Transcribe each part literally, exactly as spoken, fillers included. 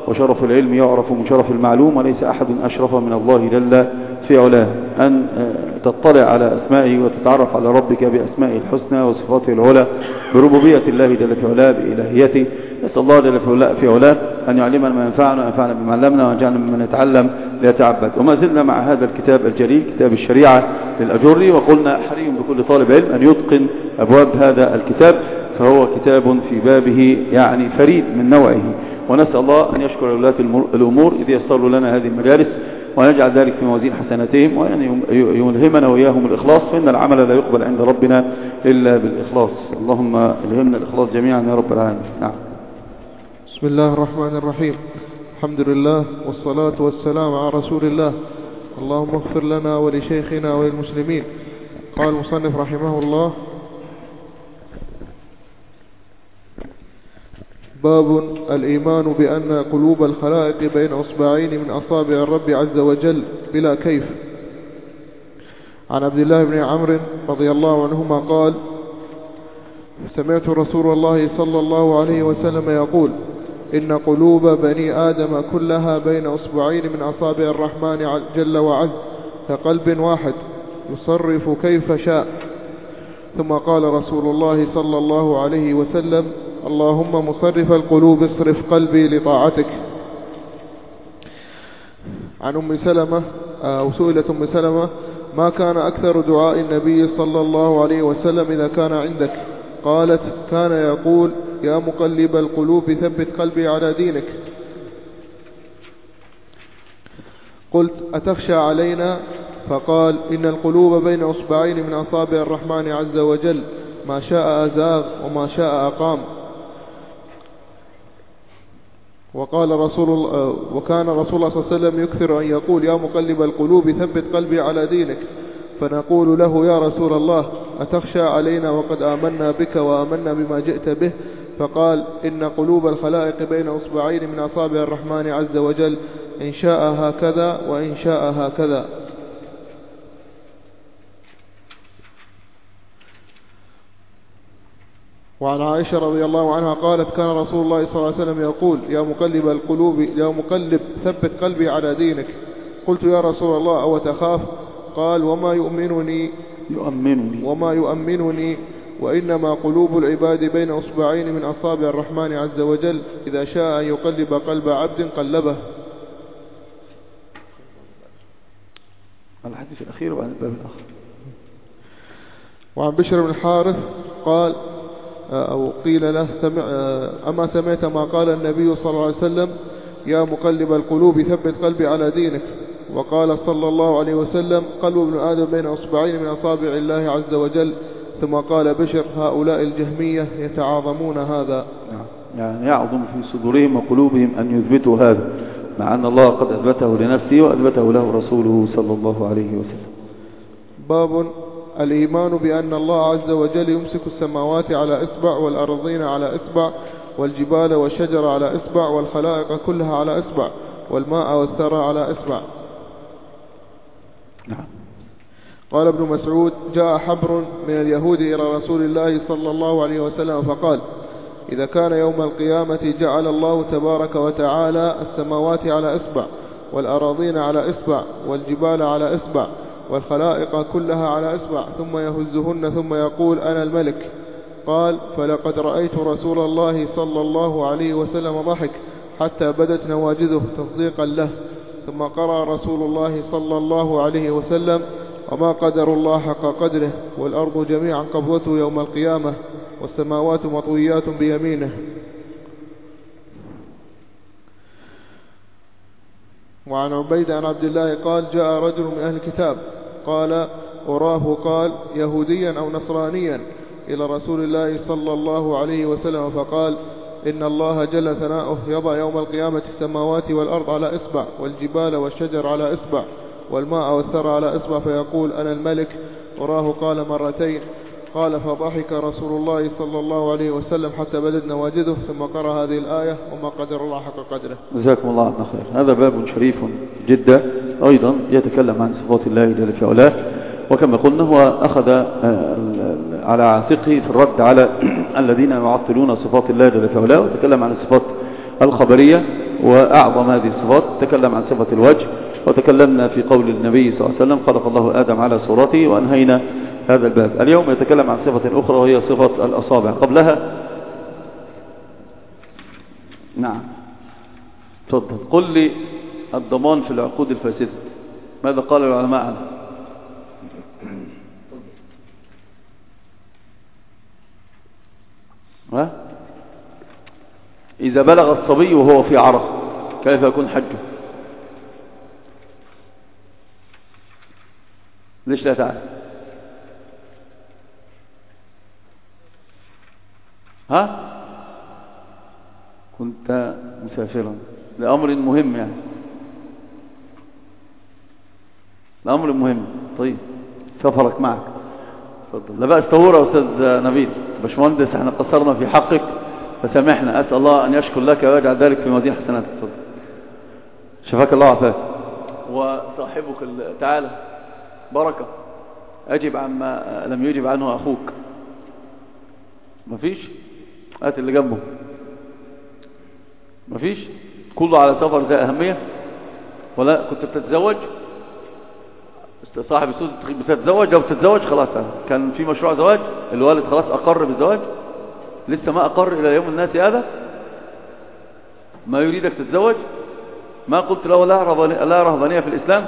وشرف العلم يعرف من شرف المعلوم، وليس أحد أشرف من الله جل في علاه. أن تطلع على أسمائه وتتعرف على ربك بأسمائه الحسنى وصفاته العلى، بربوبية الله جل في علاه، بإلهيته. نسأل الله جل في علاه أن يعلمنا ما ينفعنا وينفعنا بما علمنا، ويجعلنا ممن يتعلم ليتعبد. وما زلنا مع هذا الكتاب الجليل، كتاب الشريعة للأجري، وقلنا حري بكل طالب علم أن يتقن أبواب هذا الكتاب، فهو كتاب في بابه يعني فريد من نوعه. ونسأل الله أن يشكر ولاة الأمور إذ يسروا لنا هذه المجالس، وأن يجعل ذلك في موازين حسناتهم، وأن يلهمنا وإياهم الإخلاص، فإن العمل لا يقبل عند ربنا إلا بالإخلاص. اللهم الهمنا الإخلاص جميعا يا رب العالمين. نعم. بسم الله الرحمن الرحيم. الحمد لله والصلاة والسلام على رسول الله. اللهم اغفر لنا ولشيخنا وللمسلمين. قال المصنف رحمه الله: باب الإيمان بأن قلوب الخلائق بين أصبعين من أصابع الرب عز وجل بلا كيف. عن عبد الله بن عمرو رضي الله عنهما قال: سمعت رسول الله صلى الله عليه وسلم يقول: إن قلوب بني آدم كلها بين أصبعين من أصابع الرحمن جل وعز كقلب واحد يصرف كيف شاء. ثم قال رسول الله صلى الله عليه وسلم: اللهم مصرف القلوب اصرف قلبي لطاعتك. عن أم سلمة أو سئلت أم سلمة: ما كان أكثر دعاء النبي صلى الله عليه وسلم إذا كان عندك؟ قالت: كان يقول: يا مقلب القلوب ثبت قلبي على دينك. قلت: أتخشى علينا؟ فقال: إن القلوب بين أصبعين من أصابع الرحمن عز وجل، ما شاء أزاغ وما شاء أقام. وقال رسول الله وكان رسول الله صلى الله عليه وسلم يكثر أن يقول: يا مقلب القلوب ثبت قلبي على دينك. فنقول له: يا رسول الله، أتخشى علينا وقد آمنا بك وآمنا بما جئت به؟ فقال: إن قلوب الخلائق بين أصبعين من أصابع الرحمن عز وجل، إن شاء هكذا وإن شاء هكذا. وعن عائشة رضي الله عنها قالت: كان رسول الله صلى الله عليه وسلم يقول: يا مقلب القلوب يا مقلب ثبت قلبي على دينك. قلت: يا رسول الله، أو تخاف؟ قال: وما يؤمنني يؤمنني وما يؤمنني وإنما قلوب العباد بين أصبعين من أصابع الرحمن عز وجل، إذا شاء أن يقلب قلب عبد قلبه. الحديث الأخير وعن الباب الآخر. وعن بشر بن الحارث قال أو قيل له: سمع أما سمعت ما قال النبي صلى الله عليه وسلم: يا مقلب القلوب ثبت قلبي على دينك. وقال صلى الله عليه وسلم: قلب ابن آدم بين أصبعين من أصابع الله عز وجل. ثم قال بشر: هؤلاء الجهمية يتعاظمون هذا. يعني يعظم في صدورهم وقلوبهم أن يثبتوا هذا، مع أن الله قد أثبته لنفسه وأثبته له رسوله صلى الله عليه وسلم. باب الإيمان بأن الله عز وجل يمسك السماوات على إصبع، والأرضين على إصبع، والجبال والشجر على إصبع، والخلائق كلها على إصبع، والماء والثرى على إصبع. نعم. قال ابن مسعود: جاء حبر من اليهود إلى رسول الله صلى الله عليه وسلم فقال: إذا كان يوم القيامة جعل الله تبارك وتعالى السماوات على إصبع، والأراضين على إصبع، والجبال على إصبع، والخلائق كلها على إصبع، ثم يهزهن ثم يقول: أنا الملك. قال: فلقد رأيت رسول الله صلى الله عليه وسلم ضحك حتى بدت نواجذه تصديقا له. ثم قرأ رسول الله صلى الله عليه وسلم: وما قدر الله حق قدره، والأرض جميعا قبضته يوم القيامة، والسماوات مطويات بيمينه. وعن عبيد عن عبد الله قال: جاء رجل من أهل الكتاب قال: أراه قال يهوديا أو نصرانيا إلى رسول الله صلى الله عليه وسلم فقال: إن الله جل ثناؤه يضع يوم القيامة السماوات والأرض على إصبع، والجبال والشجر على إصبع، والماء والثرى على إصبع، فيقول: أنا الملك. أراه قال مرتين. قال: فضحك رسول الله صلى الله عليه وسلم حتى بدت نواجذه، ثم قرأ هذه الآية: وما قدر الله حق قدره. جزاكم الله عنا خير. هذا باب شريف جدا، أيضا يتكلم عن صفات الله جل في علاه، وكما قلنا هو أخذ على عاتقه في الرد على الذين يعطلون صفات الله جل في علاه، وتكلم عن الصفات الخبرية وأعظم هذه الصفات. تكلم عن صفة الوجه، وتكلمنا في قول النبي صلى الله عليه وسلم خلق الله آدم على صورته، وأنهينا هذا الباب. اليوم يتكلم عن صفة أخرى وهي صفة الأصابع. قبلها نعم تفضل. قل لي الضمان في العقود الفاسدة، ماذا قال العلماء عنه؟ ها؟ إذا بلغ الصبي وهو في عرق كيف يكون حجه؟ ليش لا تعرف؟ ها؟ كنت مسافرا لأمر مهم، يعني لأمر مهم. طيب سفرك معك، تفضل. لا بأس طهورة يا أستاذ نبيل. باشمهندس احنا قصرنا في حقك فسامحنا، أسأل الله أن يشكر لك ويجعل ذلك في موازين حسناتك. تفضل. شفاك الله وعافاك. وصاحبك تعالى بركة، أجب عما لم يجب عنه أخوك. مفيش؟ هات اللي جنبه. مفيش؟ كله على سفر ذا أهمية؟ ولا كنت بتتزوج؟ صاحب السوق بتتزوج؟ لو بتتزوج خلاص كان في مشروع زواج، الوالد خلاص أقر بالزواج، لسه ما أقر إلى يوم الناس هذا، ما يريدك تتزوج؟ ما قلت له لا رهبانية, لا رهبانية في الإسلام؟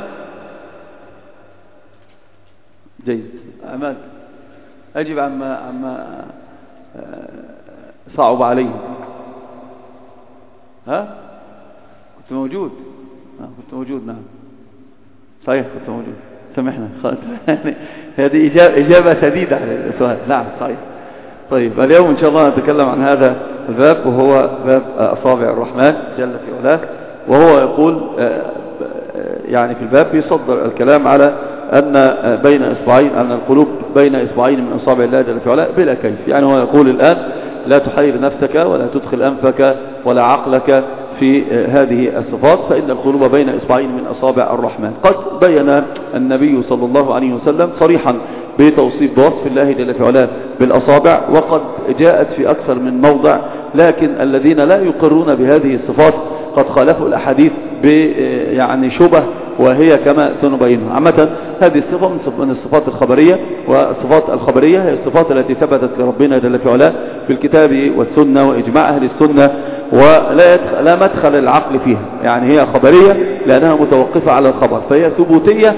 جيد. أماد أجب عما, عما صعب عليه. ها؟ كنت موجود؟ آه كنت موجود. نعم صحيح كنت موجود، سامحنا. هذه إجابة شديدة على السؤال. نعم صحيح. طيب اليوم إن شاء الله نتكلم عن هذا الباب، وهو باب أصابع الرحمن جل في علاه. وهو يقول يعني في الباب يصدر الكلام على أن بين إصبعين، أن القلوب بين إصبعين من أصابع الله جل في علاه بلا كيف. يعني هو يقول الآن لا تحير نفسك ولا تدخل أنفك ولا عقلك في هذه الصفات، فإن القلوب بين إصبعين من أصابع الرحمن. قد بين النبي صلى الله عليه وسلم صريحا بتوصيف بوصف الله جل في علاه بالأصابع، وقد جاءت في أكثر من موضع، لكن الذين لا يقرون بهذه الصفات قد خالفوا الأحاديث يعني شبه، وهي كما سنبينها. عامة هذه الصفة من الصفات الخبرية، والصفات الخبرية هي الصفات التي ثبتت لربنا جل في علاه في الكتاب والسنة وإجماع أهل السنة، ولا لا مدخل العقل فيها. يعني هي خبرية لأنها متوقفة على الخبر، فهي ثبوتية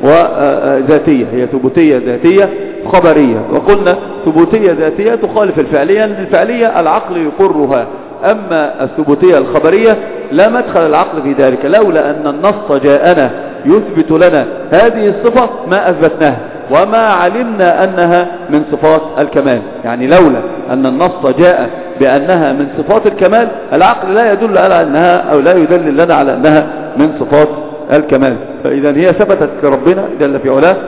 وذاتية. هي ثبوتية ذاتية خبرية. وقلنا ثبوتية ذاتية تخالف الفعلية، الفعلية العقل يقرها، أما الثبوتية الخبرية لا مدخل العقل في ذلك. لولا أن النص جاءنا يثبت لنا هذه الصفة ما أثبتناها وما علمنا أنها من صفات الكمال. يعني لولا أن النص جاء بأنها من صفات الكمال، العقل لا يدل على أنها أو لا يدل لنا على أنها من صفات الكمال. فإذا هي ثبتت لربنا جل في علاه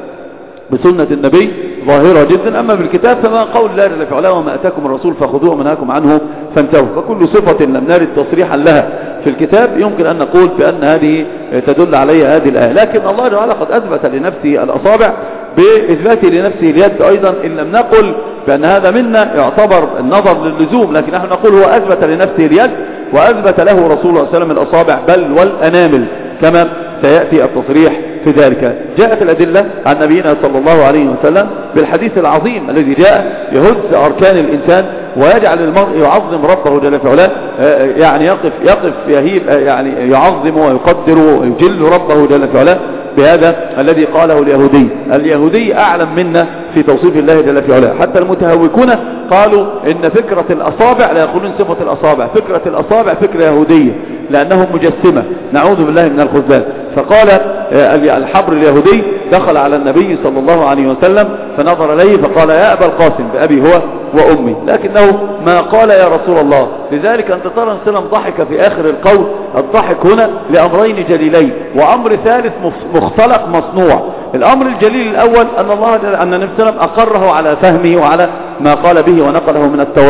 بسنة النبي ظاهرة جدا. أما بالكتاب فما قول الله جل في علاه وما أتاكم الرسول فخذوه ومنهاكم عنه فانتهوا. فكل صفة لم نرد تصريحا لها في الكتاب يمكن أن نقول بأن هذه تدل عليها هذه الآية. لكن الله تعالى قد أثبت لنفسه الأصابع بإثباته لنفسه اليد أيضا، إن لم نقل بأن هذا منا يعتبر النظر للزوم، لكن نحن نقول هو أثبت لنفسه اليد وأثبت له رسول الله صلى الله عليه وسلم الأصابع بل والأنامل كما سيأتي التصريح في ذلك. جاءت الأدلة عن نبينا صلى الله عليه وسلم بالحديث العظيم الذي جاء يهز أركان الإنسان ويجعل المرء يعظم ربه جل في علاه، يعني يقف يقف يهيب، يعني يعظم ويقدر ويجل ربه جل في علاه بهذا الذي قاله اليهودي. اليهودي أعلم منا في توصيف الله جل في علاه. حتى المتهوكون قالوا إن فكرة الأصابع، لا يقولون صفة الأصابع، فكرة الأصابع فكرة يهودية لأنهم مجسمة، نعوذ بالله من الخذلان. فقال الحبر اليهودي دخل على النبي صلى الله عليه وسلم فنظر إليه فقال يا أبا القاسم بأبي هو وأمي، لكنه ما قال يا رسول الله. لذلك أنت ترى أن سلم ضحك في آخر القول. الضحك هنا لأمرين جليلين وأمر ثالث مختلق مصنوع. الأمر الجليل الأول أن الله أن النبي صلى الله عليه وسلم أقره على فهمه وعلى ما قال به ونقله من التوراة،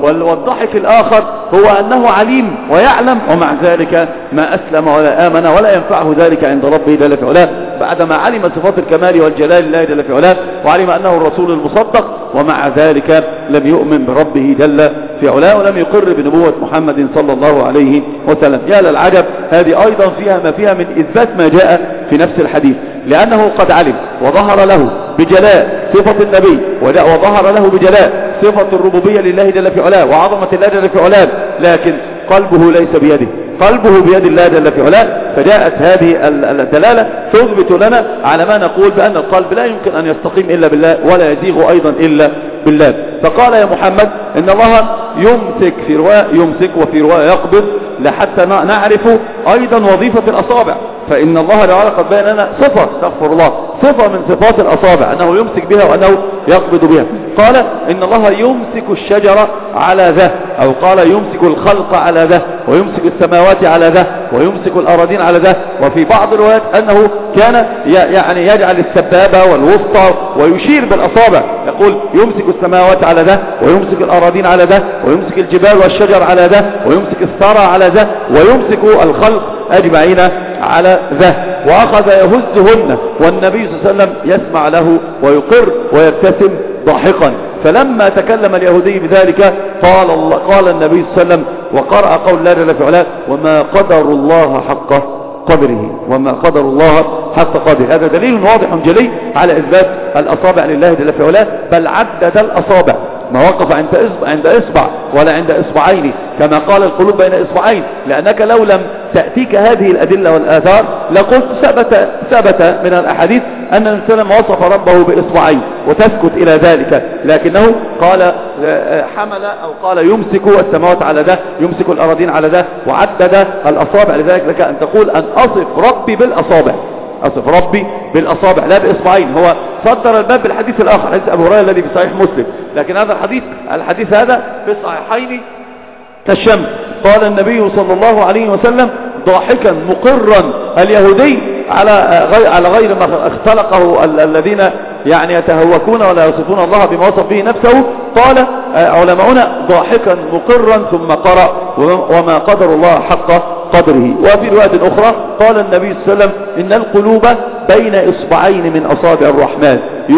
والضحك الآخر هو أنه عليم ويعلم ومع ذلك ما أسلم ولا آمن ولا ينفعه ذلك عند ربه جل في علاه بعدما علم صفات الكمال والجلال لله جل في علاه وعلم أنه الرسول المصدق ومع ذلك لم يؤمن بربه جل في علاه ولم يقر بنبوة محمد صلى الله عليه وسلم. يا للعجب، هذه أيضا فيها ما فيها من إثبات ما جاء في نفس الحديث، لأنه قد علم وظهر له بجلاء صفة النبي وظهر له بجلاء صفة الربوبية لله جل في علاه وعظمة الله جل في علاه، لكن قلبه ليس بيده، قلبه بيد الله جل في علاه. فجاءت هذه الدلالة تثبت لنا على ما نقول بأن القلب لا يمكن أن يستقيم إلا بالله ولا يزيغ أيضا إلا بالله. فقال يا محمد إن الله يمسك في رواية يمسك وفي رواية يقبض لحتى نعرف أيضا وظيفة الأصابع، فإن الله تعالى قد بين لنا صفة استغفر الله صفة من صفات الأصابع أنه يمسك بها وأنه يقبض بها. قال إن الله يمسك الشجرة على ذا، أو قال يمسك الخلق على ذا ويمسك السماوات على ذا ويمسك الأراضين على ذا. وفي بعض الروايات أنه كان يعني يجعل السبابة والوسطى ويشير بالأصابع، يقول يمسك السماوات على ذا ويمسك الأراضين على ذا ويمسك الجبال والشجر على ذا ويمسك الثرى على ذا ويمسك الخلق أجمعين على ذا. وأخذ يهزهن والنبي صلى الله عليه وسلم يسمع له ويقر ويبتسم ضاحكا. فلما تكلم اليهودي بذلك قال الله قال النبي صلى الله عليه وسلم وقرأ قول الله جل في علاه وما قدر الله حق قدره وما قدر الله حق قدره. هذا دليل واضح جلي على إثبات الأصابع لله جل في علاه، بل عدد الأصابع ما وقف عند إصبع, عند إصبع ولا عند إصبعين كما قال القلوب بين إصبعين، لأنك لو لم تأتيك هذه الأدلة والآثار لقلت ثبت ثبت من الأحاديث أن الإنسان وصف ربه بإصبعين وتسكت إلى ذلك، لكنه قال حمل أو قال يمسك السماوات على ده يمسك الأراضين على ده وعدد الأصابع. لذلك لك أن تقول أن أصف ربي بالأصابع، أصف ربي بالأصابع لا بإصبعين. هو صدر الباب بالحديث الآخر حديث أبو هريرة الذي في صحيح مسلم، لكن هذا الحديث الحديث هذا في الصحيحين كالشمس. قال النبي صلى الله عليه وسلم ضاحكا مقرا اليهودي على على غير ما اختلقه الذين يعني يتهوكون ولا يصفون الله بما وصف به نفسه. قال علماؤنا ضاحكا مقرا ثم قرأ وما قدر الله حق قدره. وفي رواية أخرى قال النبي صلى الله عليه وسلم إن القلوب بين إصبعين من أصابع الرحمن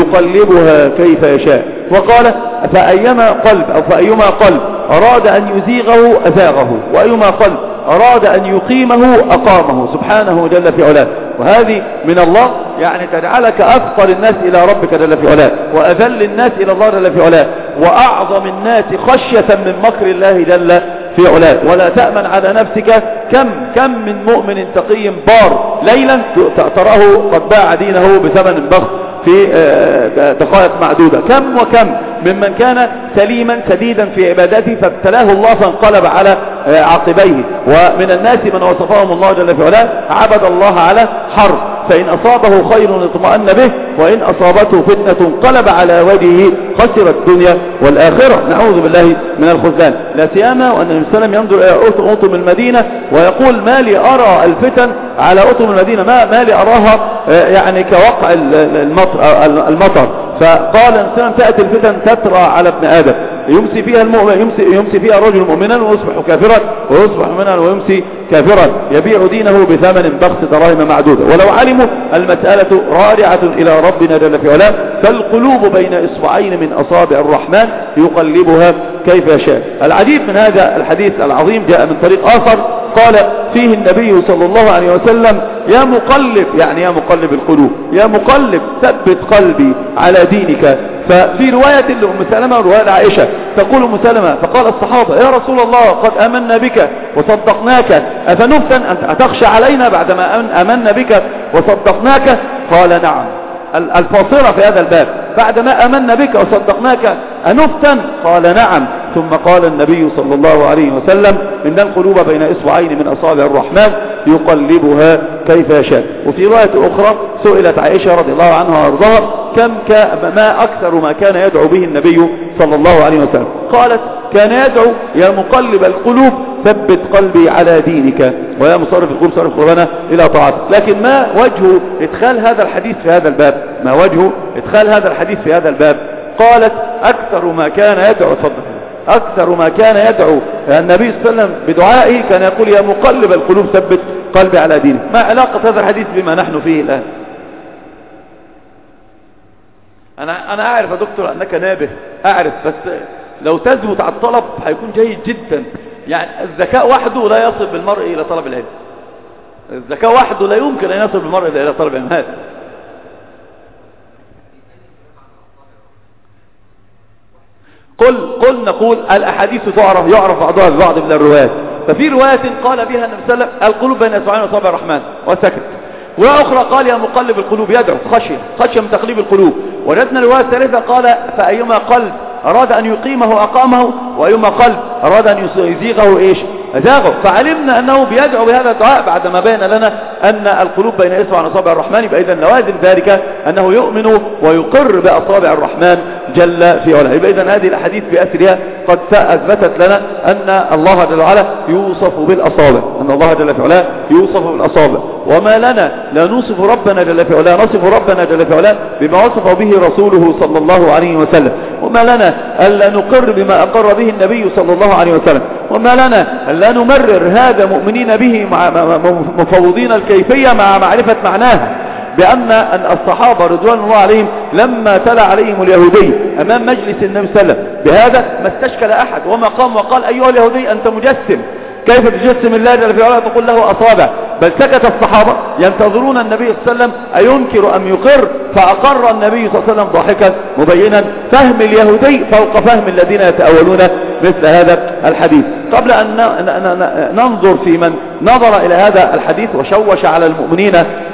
يقلبها كيف يشاء. وقال فأيما قلب أو فأيما قلب أراد أن يزيغه أزاغه وأيما قلب أراد أن يقيمه أقامه سبحانه جل في علاه. وهذه من الله يعني تجعلك أفقر الناس إلى ربك جل في علاه وأذل الناس إلى الله جل في علاه وأعظم الناس خشية من مكر الله جل في علاه. ولا تأمن على نفسك كم كم من مؤمن تقي بار ليلا تراه قد باع دينه بثمن بخس في دقائق معدودة، كم وكم ممن كان سليما سديدا في عبادته فابتلاه الله فانقلب على عقبيه. ومن الناس من وصفهم الله جل في علاه عبد الله على حرف، فإن أصابه خير اطمأن به وإن أصابته فتنة انقلب على وجهه خسر الدنيا والآخرة، نعوذ بالله من الخذلان. لا سيما وأن النبي صلى الله عليه وسلم ينظر إلى أطم المدينة ويقول ما لي أرى الفتن على أطم المدينة ما, ما لي أراها يعني كوقع المطر, المطر. فقال الإنسان تأتي الفتن تترى على ابن آدم يمسي فيها المؤمن يمسي, يمسي فيها رجل مؤمنا ويصبح كافرا ويصبح مؤمنا ويمسي كافرا يبيع دينه بثمن بخس دراهم معدودة. ولو علموا المسألة راجعة إلى ربنا جل في علاه فالقلوب بين إصبعين من أصابع الرحمن يقلبها كيف يشاء. العجيب من هذا الحديث العظيم جاء من طريق آخر قال فيه النبي صلى الله عليه وسلم يا مقلب يعني يا مقلب القلوب يا مقلب ثبت قلبي على دينك. ففي رواية لأم سلمة ورواية عائشة تقول أم سلمة فقال الصحابة يا رسول الله قد آمنا بك وصدقناك أفنفتن أن أتخشى علينا بعدما آمنا بك وصدقناك؟ قال نعم. الفاصلة في هذا الباب بعدما آمنا بك وصدقناك أنفتن؟ قال نعم. ثم قال النبي صلى الله عليه وسلم إن القلوب بين إصبعين من أصابع الرحمن يقلبها كيف يشاء. وفي رواية أخرى سئلت عائشة رضي الله عنها وارضاها كم ما أكثر ما كان يدعو به النبي صلى الله عليه وسلم؟ قالت كان يدعو يا مقلب القلوب ثبت قلبي على دينك ويا مصرف القلوب صرف قلوبنا إلى طاعتك. لكن ما وجه إدخال هذا الحديث في هذا الباب؟ ما وجه إدخال هذا الحديث في هذا الباب؟ قالت أكثر ما كان يدعو. تفضل. أكثر ما كان يدعو النبي صلى الله عليه وسلم بدعائه كان يقول يا مقلب القلوب ثبت قلبي على دينك. ما علاقة هذا الحديث بما نحن فيه الآن؟ أنا, أنا أعرف يا دكتور أنك نابه، أعرف، بس لو تثبت على الطلب هيكون جيد جدا. يعني الذكاء وحده لا يصل بالمرء إلى طلب العلم، الذكاء وحده لا يمكن أن يصل بالمرء إلى طلب العلم. هذا قل قل نقول الأحاديث تعرف يعرف بعضها ببعض من الروايات. ففي رواية قال بها النبي صلى الله عليه وسلم القلوب بين أصبعين أصابع الرحمن وسكت، وأخرى قال يا مقلب القلوب يدعو خشية خشية من تقليب القلوب. وجدنا الرواية الثالثة قال فأيما قلب أراد أن يقيمه أقامه، وأيما قلب أراد أن يزيغه إيش أزاغه. فعلمنا أنه بيدعو بهذا الدعاء بعدما بين لنا أن القلوب بين إصبع أصابع الرحمن. فإذا نوازل ذلك أنه يؤمن ويقر بأصابع الرحمن جل في علاه. فإذا هذه الأحاديث بأسرها قد أثبتت لنا أن الله جل وعلا يوصف بالأصابع، أن الله جل في علاه يوصف بالأصابع. وما لنا لا نوصف ربنا جل في علاه، نصف ربنا جل في علاه بما وصف به رسوله صلى الله عليه وسلم. وما لنا ألا نقر بما أقر به النبي صلى الله عليه وسلم. وما لنا ألا نمرر هذا مؤمنين به مع مفوضين الكيفية مع معرفة معناها، بأن أن الصحابة رضوان الله عليهم لما تلا عليهم اليهودي أمام مجلس النبي صلى الله عليه وسلم بهذا ما استشكل أحد، وما قام وقال أيها اليهودي أنت مجسم، كيف تجسم الله جل في علاه تقول له أصابع؟ بل سكت الصحابة ينتظرون النبي صلى الله عليه وسلم أينكر أم يقر، فأقر النبي صلى الله عليه وسلم ضاحكا مبينا فهم اليهودي فوق فهم الذين يتأولون مثل هذا الحديث. قبل أن ننظر في من نظر إلى هذا الحديث وشوش على المؤمنين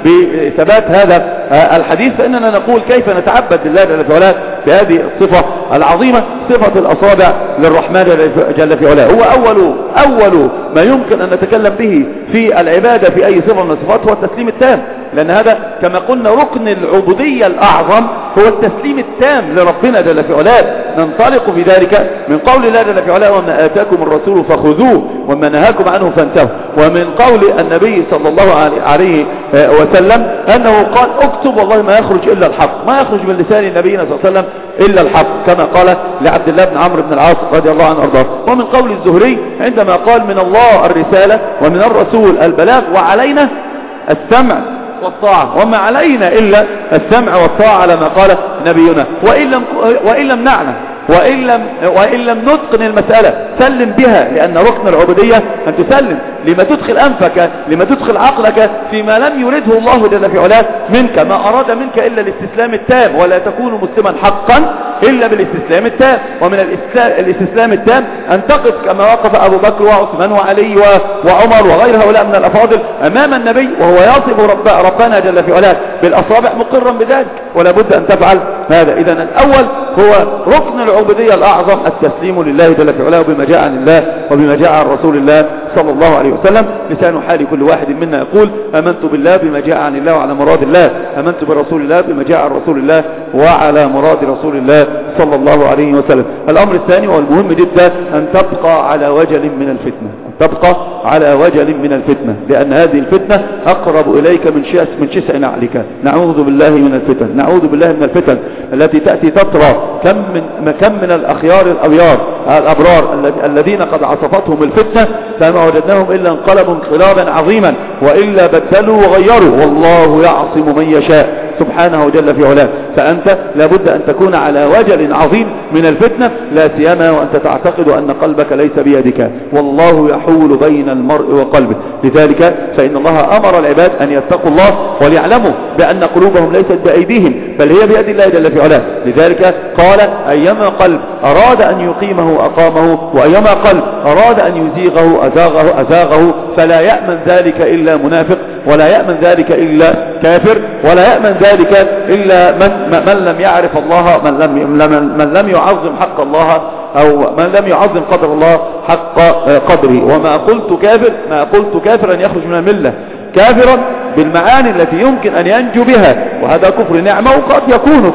بثبات هذا الحديث، فإننا نقول كيف نتعبد لله جل في علاه بهذه الصفة العظيمة، صفة الأصابع للرحمن جل في علاه. هو أول أول ما يمكن أن نتكلم به في العبادة في أي صفة من الصفات هو التسليم التام، لأن هذا كما قلنا ركن العبودية الأعظم هو التسليم التام لربنا جل في علاه. ننطلق في ذلك من قول الله جل في علاه وما آتاكم الرسول فخذوه وما نهاكم عنه فانتهوا، ومن قول النبي صلى الله عليه وسلم أنه قال اكتب والله ما يخرج إلا الحق، ما يخرج من لسان نبينا صلى الله عليه وسلم إلا الحق، كما قال لعبد الله بن عمرو بن العاص رضي الله عنه وارضاه. ومن قول الزهري عندما قال من الله الرسالة ومن الرسول البلاغ وعلينا السمع والطاعة، وما علينا إلا السمع والطاعة على ما قال نبينا. وإن لم, وإن لم نعلم وإن لم, وإن لم نتقن المسألة سلم بها، لأن ركن العبودية أن تسلم، لما تدخل أنفك لما تدخل عقلك فيما لم يرده الله جل في علاه منك، ما أراد منك إلا الاستسلام التام، ولا تكون مسلما حقا إلا بالاستسلام التام. ومن الاستسلام التام أن تقف كما وقف أبو بكر وعثمان وعلي وعمر وغير هؤلاء من الأفاضل أمام النبي وهو يصف رب ربنا جل في علاه بالأصابع مقرا بذلك، ولا بد أن تفعل هذا. إذن الأول هو ركن العبودية الأعظم التسليم لله جل في علاه بما جاء عن الله وبما جاء عن رسول الله صلى الله عليه وسلم. لسان حال كل واحد منا يقول آمنت بالله بما جاء عن الله وعلى مراد الله، آمنت برسول الله بما جاء عن رسول الله وعلى مراد رسول الله صلى الله عليه وسلم. الأمر الثاني والمهم جدا أن تبقى على وجل من الفتنة، أن تبقى على وجل من الفتنة، لأن هذه الفتنة أقرب إليك من شيء من شسع نعلك. نعوذ بالله من الفتن، نعوذ بالله من الفتن التي تأتي تطرى. كم من كم من الأخيار الأبيار الأبرار الذين قد عصفتهم الفتنة فما وجدناهم إلا انقلبوا انقلابا عظيما، وإلا بدلوا وغيروا، والله يعصم من يشاء سبحانه جل في علاه. فأنت لابد أن تكون على وجل عظيم من الفتنة، لا سيما وأنت تعتقد أن قلبك ليس بيدك، والله يحول بين المرء وقلبه. لذلك فإن الله أمر العباد أن يتقوا الله وليعلموا بأن قلوبهم ليست بأيديهم بل هي بيد الله جل في علاه. لذلك قال أيما قلب أراد أن يقيمه أقامه، وأيما قلب أراد أن يزيغه أزاغه, أزاغه فلا يأمن ذلك إلا منافق، ولا يأمن ذلك إلا كافر، ولا يأمن ذلك إلا من, من لم يعرف الله، من لم, من لم يعظم حق الله، أو من لم يعظم قدر الله حق قدره. وما قلت كافر ما قلت كافرا يخرج من الملة، كافرا بالمعاني التي يمكن أن ينجو بها، وهذا كفر نعمة وقد يكون كفر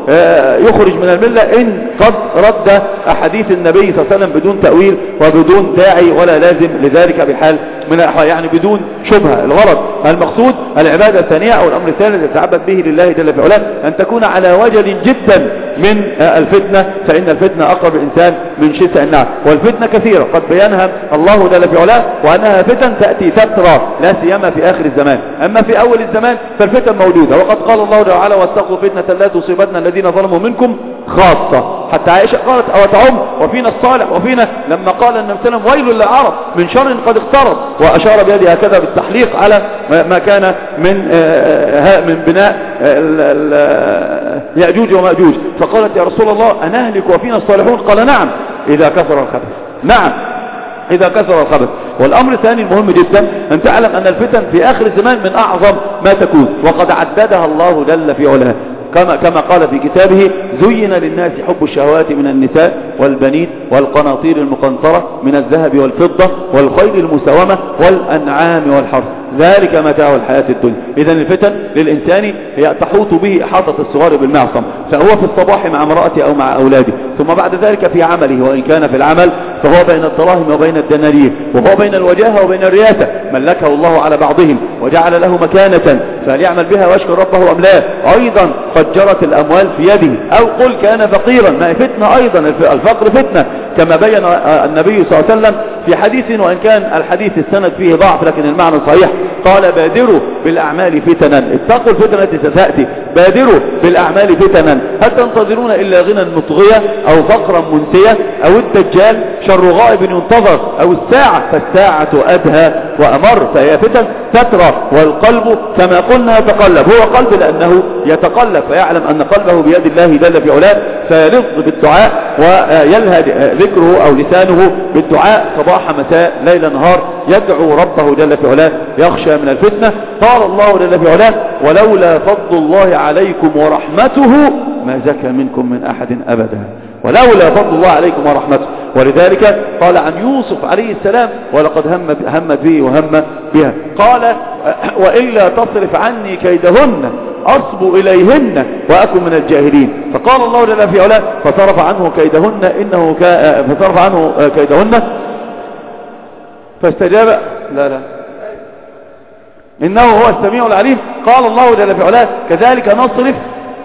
يخرج من الملة إن قد رد أحاديث النبي صلى الله عليه وسلم بدون تأويل وبدون داعي ولا لازم لذلك بحال من الأحوال، يعني بدون شبهة. الغرض المقصود العبادة الثانية أو الأمر الثاني الذي يتعبد به لله جل في علاه أن تكون على وجل جدا من الفتنة، فإن الفتنة أقرب الإنسان من شسع النعم، والفتنة كثيرة قد بينها الله جل في علاه وأنها فتن تأتي تترى لا سيما في آخر الزمان. أما في أول الزمان فالفتن موجودة، وقد قال الله تعالى واتقوا فتنة لا تصيبن الذين ظلموا منكم خاصة. حتى عائشة قالت أو تعم وفينا الصالح وفينا، لما قال النبي صلى الله عليه وسلم ويل للعرب من شر قد اقترب، وأشار بيده هكذا بالتحليق على ما كان من من بناء يأجوج ومأجوج، فقالت يا رسول الله أنهلك وفينا الصالحون؟ قال نعم إذا كثر الخبث، نعم إذا كثر الخبث. والأمر الثاني المهم جدا أن تعلم أن الفتن في آخر الزمان من أعظم ما تكون، وقد عددها الله جل في علاه كما كما قال في كتابه زين للناس حب الشهوات من النساء والبنين والقناطير المقنطرة من الذهب والفضة والخيل المسومة والأنعام والحرث ذلك متاع الحياة الدنيا. إذن الفتن للإنسان هي تحوط به إحاطة الصغار بالمعصم، فهو في الصباح مع امرأته أو مع أولاده، ثم بعد ذلك في عمله، وإن كان في العمل فهو بين الدراهم وبين الدنانير، وهو بين الوجاهة وبين الرياسة، ملكه الله على بعضهم وجعل له مكانة فليعمل بها ويشكر ربه أم لا. أيضا قد جرت الأموال في يده، أو قل كان فقيرا، ما فتنة أيضا، الفقر فتنة كما بين النبي صلى الله عليه وسلم في حديث، وإن كان الحديث السند فيه ضعف لكن المعنى صحيح، قال بادروا بالأعمال فتنا، اتقوا الفتنة التي ستأتي، بادروا بالأعمال فتنا، هل تنتظرون إلا غنى مطغية أو فقرا منسية أو الدجال شر غائب ينتظر أو الساعة فالساعة أدهى وأمر. فهي فتن تترى، والقلب كما قلنا يتقلب، هو قلب لأنه يتقلب فيعلم أن قلبه بيد الله جل في علاه، فيلظ بالدعاء ويلهج ذكره أو لسانه بالدعاء صباح مساء ليل نهار، يدعو ربه جل في علاه يخشى من الفتنة. قال الله جل في علاه ولولا فضل الله عليكم ورحمته ما زكى منكم من أحد أبدا، ولولا فضل الله عليكم ورحمته. ولذلك قال عن يوسف عليه السلام ولقد هم همت به وهم بها، قال وإلا تصرف عني كيدهن أصب إليهن وأكن من الجاهلين، فقال الله جل في علاه فصرف عنه كيدهن إنه كا فصرف عنه كيدهن فاستجاب لا لا إنه هو السميع العليم. قال الله جل في علاه كذلك نصرف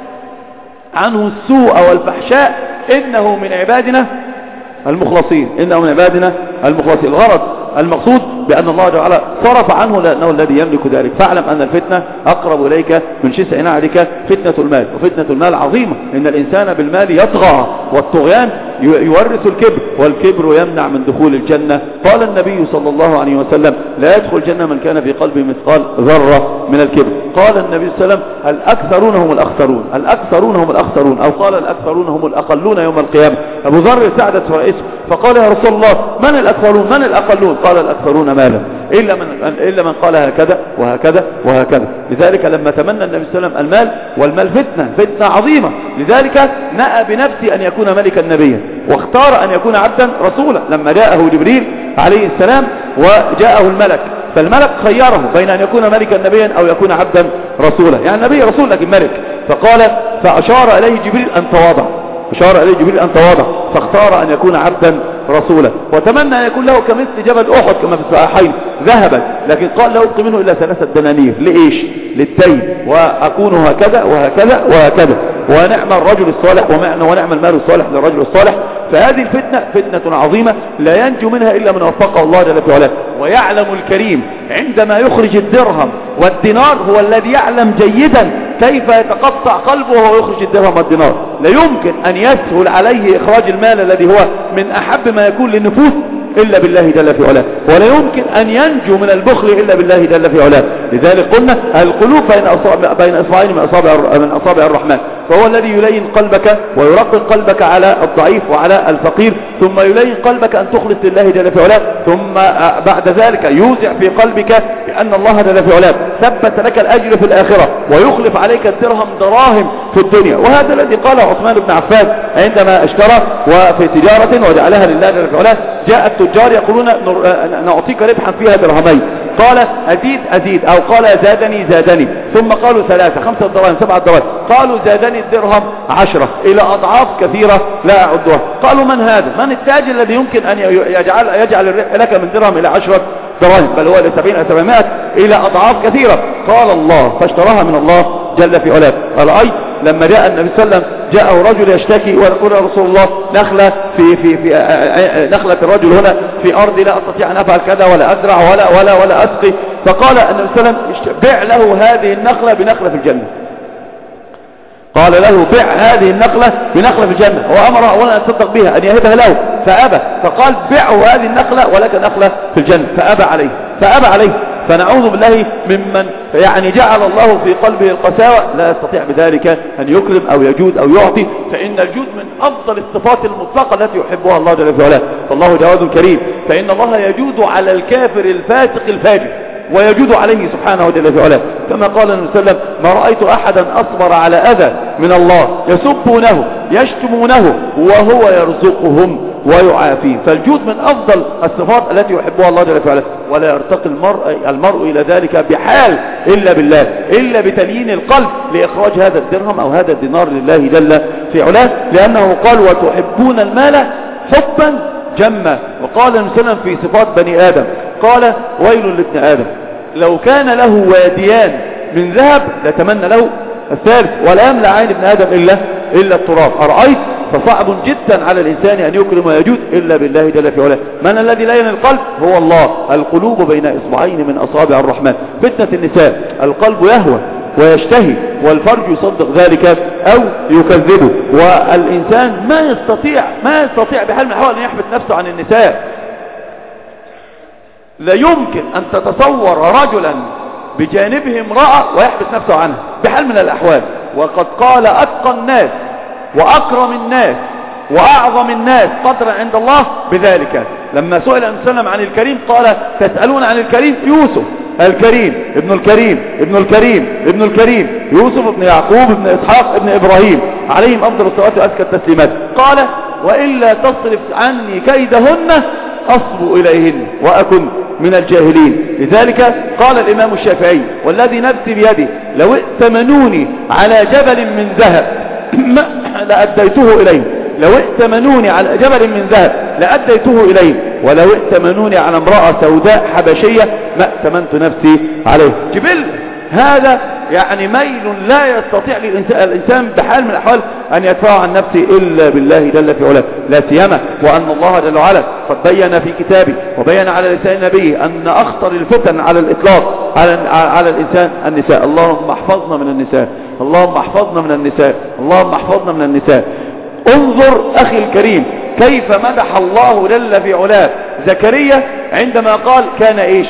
عنه السوء والفحشاء إنه من عبادنا المخلصين، إنه من عبادنا المخلصين. الغرض المقصود بأن الله تعالى صرف عنه لأنه الذي يملك ذلك. فاعلم أن الفتنة أقرب إليك من شسع نعلك فتنة المال، وفتنة المال عظيمة، إن الإنسان بالمال يطغى، والطغيان يورث الكبر، والكبر يمنع من دخول الجنة. قال النبي صلى الله عليه وسلم لا يدخل الجنة من كان في قلبه مثقال ذرة من الكبر. قال النبي صلى الله عليه وسلم الأكثرون هم الأخسرون، الأكثرون هم الأخسرون، أو قال الأكثرون هم الأقلون يوم القيامة. أبو ذر سعدت رئيسه فقال يا رسول الله من الأكثرون من الأقلون؟ قال الأكثرون مالا إلا من, إلا من قال هكذا وهكذا وهكذا. لذلك لما تمنى النبي صلى الله عليه وسلم المال، والمال فتنة فتنة عظيمة، لذلك نأى بنفسه أن يكون ملكا نبيا، واختار أن يكون عبدا رسولا. لما جاءه جبريل عليه السلام وجاءه الملك، فالملك خيره بين أن يكون ملكا نبيا أو يكون عبدا رسولا، يعني النبي رسول لكن ملك، فقال فأشار إليه جبريل أن تواضع، أشار إليه جبريل أن تواضع، فاختار أن يكون عبدا رسولا، وتمنى أن يكون له كمثل جبل أحد كما في الصحيحين ذهبا، لكن قال لا أبقي منه إلا ثلاثة دنانير. لإيش؟ للدين، وأكون هكذا وهكذا وهكذا، ونعم الرجل الصالح ونعم المال الصالح للرجل الصالح. فهذه الفتنة فتنة عظيمة لا ينجو منها إلا من وفقه الله جل في علاه. ويعلم الكريم عندما يخرج الدرهم والدينار هو الذي يعلم جيدا كيف يتقطع قلبه وهو يخرج الدرهم والدينار. لا يمكن أن يسهل عليه إخراج المال الذي هو من أحب ما يكون للنفوس إلا بالله جل في علاه، ولا يمكن أن ينجو من البخل إلا بالله جل في علاه. لذلك قلنا القلوب بين أصابع بين أصبعين من أصابع من أصابع الرحمن، فهو الذي يلين قلبك ويرقق قلبك على الضعيف وعلى الفقير، ثم يلين قلبك أن تخلص لله جل في علاه، ثم بعد ذلك يوزع في قلبك بأن الله جل في علاه ثبت لك الأجر في الآخرة ويخلف عليك الدرهم دراهم في الدنيا. وهذا الذي قاله عثمان بن عفان عندما اشترى وفي تجارة وجعلها لله جل في علاه، جاء التجار يقولون نعطيك ربحا فيها درهمين، قال أزيد أزيد أو أو قال زادني زادني، ثم قالوا ثلاثة خمسة دراهم سبعة دراهم، قالوا زادني الدرهم عشرة إلى أضعاف كثيرة لا أعدها. قالوا من هذا؟ من التاجر الذي يمكن أن يجعل, يجعل الربح لك من درهم إلى عشرة دراهم، بل هو لسبعين أو سبعمائة إلى أضعاف كثيرة. قال الله فاشتراها من الله جل في علاه. رأيت لما جاء النبي صلى الله عليه وسلم جاءه رجل يشتكي ويقول يا رسول الله نخلة في في في نخلة الرجل هنا في أرضي لا أستطيع أن أفعل كذا ولا أزرع ولا ولا ولا أسقي. فقال النبي صلى الله عليه وسلم بع له هذه النخلة بنخلة في الجنة. قال له بع هذه النخلة بنخلة في الجنة، وأمر أولا أن يتصدق بها أن يهبها له فأبى، فقال بعه هذه النخلة ولك نخلة في الجنة، فأبى عليه فأبى عليه. فنعوذ بالله ممن يعني جعل الله في قلبه القساوة لا يستطيع بذلك أن يكرم أو يجود أو يعطي، فإن الجود من أفضل الصفات المطلقة التي يحبها الله جل في علاه. فالله جواد كريم، فإن الله يجود على الكافر الفاسق الفاجر ويجود عليه سبحانه جل في علاه، كما قال النبي صلى الله عليه وسلم ما رأيت أحدا أصبر على أذى من الله يسبونه يشتمونه وهو يرزقهم ويعافيهم. فالجود من أفضل الصفات التي يحبها الله جل في علاه، ولا يرتقي المرء, المرء إلى ذلك بحال إلا بالله، إلا بتليين القلب لإخراج هذا الدرهم أو هذا الدينار لله جل في علاه، لأنه قال وتحبون المال حبا جما. وقال النبي صلى الله عليه وسلم في صفات بني آدم قال ويل لابن آدم لو كان له واديان من ذهب لتمنى له الثالث ولا يملأ عين ابن آدم إلا, إلا التراب. أرأيت فصعب جدا على الإنسان أن يكرم ويجود إلا بالله جل في علاه. من الذي لين القلب؟ هو الله. القلوب بين إصبعين من أصابع الرحمن. فتنة النساء القلب يهوى ويشتهي والفرج يصدق ذلك أو يكذبه، والإنسان ما يستطيع ما يستطيع بحال من الأحوال أن يحبس نفسه عن النساء. لا يمكن أن تتصور رجلا بجانبه امرأة ويحبس نفسه عنها بحال من الأحوال. وقد قال أتقى الناس وأكرم الناس وأعظم الناس قدرا عند الله بذلك لما سئل النبي صلى الله عليه وسلم عن الكريم قال تسألون عن الكريم يوسف الكريم ابن الكريم ابن الكريم ابن الكريم يوسف ابن يعقوب ابن إسحاق ابن إبراهيم عليهم أفضل الصلوات وأزكى التسليمات. قال وإلا تصرف عني كيدهن أصب إليهن وأكن من الجاهلين. لذلك قال الإمام الشافعي والذي نفسي بيده لو ائتمنوني على جبل من ذهب لأديته إليه، لو ائتمنوني على جبل من ذهب لأديته إليه، ولو ائتمنوني على امرأة سوداء حبشية ما ائتمنت نفسي عليه. جبل هذا يعني ميل لا يستطيع الإنسان بحال من الأحوال أن يدفع عن نفسه إلا بالله جل في علاه، لا سيما وأن الله جل وعلا قد بين في كتابه وبين على لسان نبيه أن أخطر الفتن على الإطلاق على, على الإنسان النساء. اللهم احفظنا من النساء، اللهم احفظنا من النساء، اللهم احفظنا من النساء. انظر أخي الكريم كيف مدح الله جل في علاه زكريا عندما قال كان إيش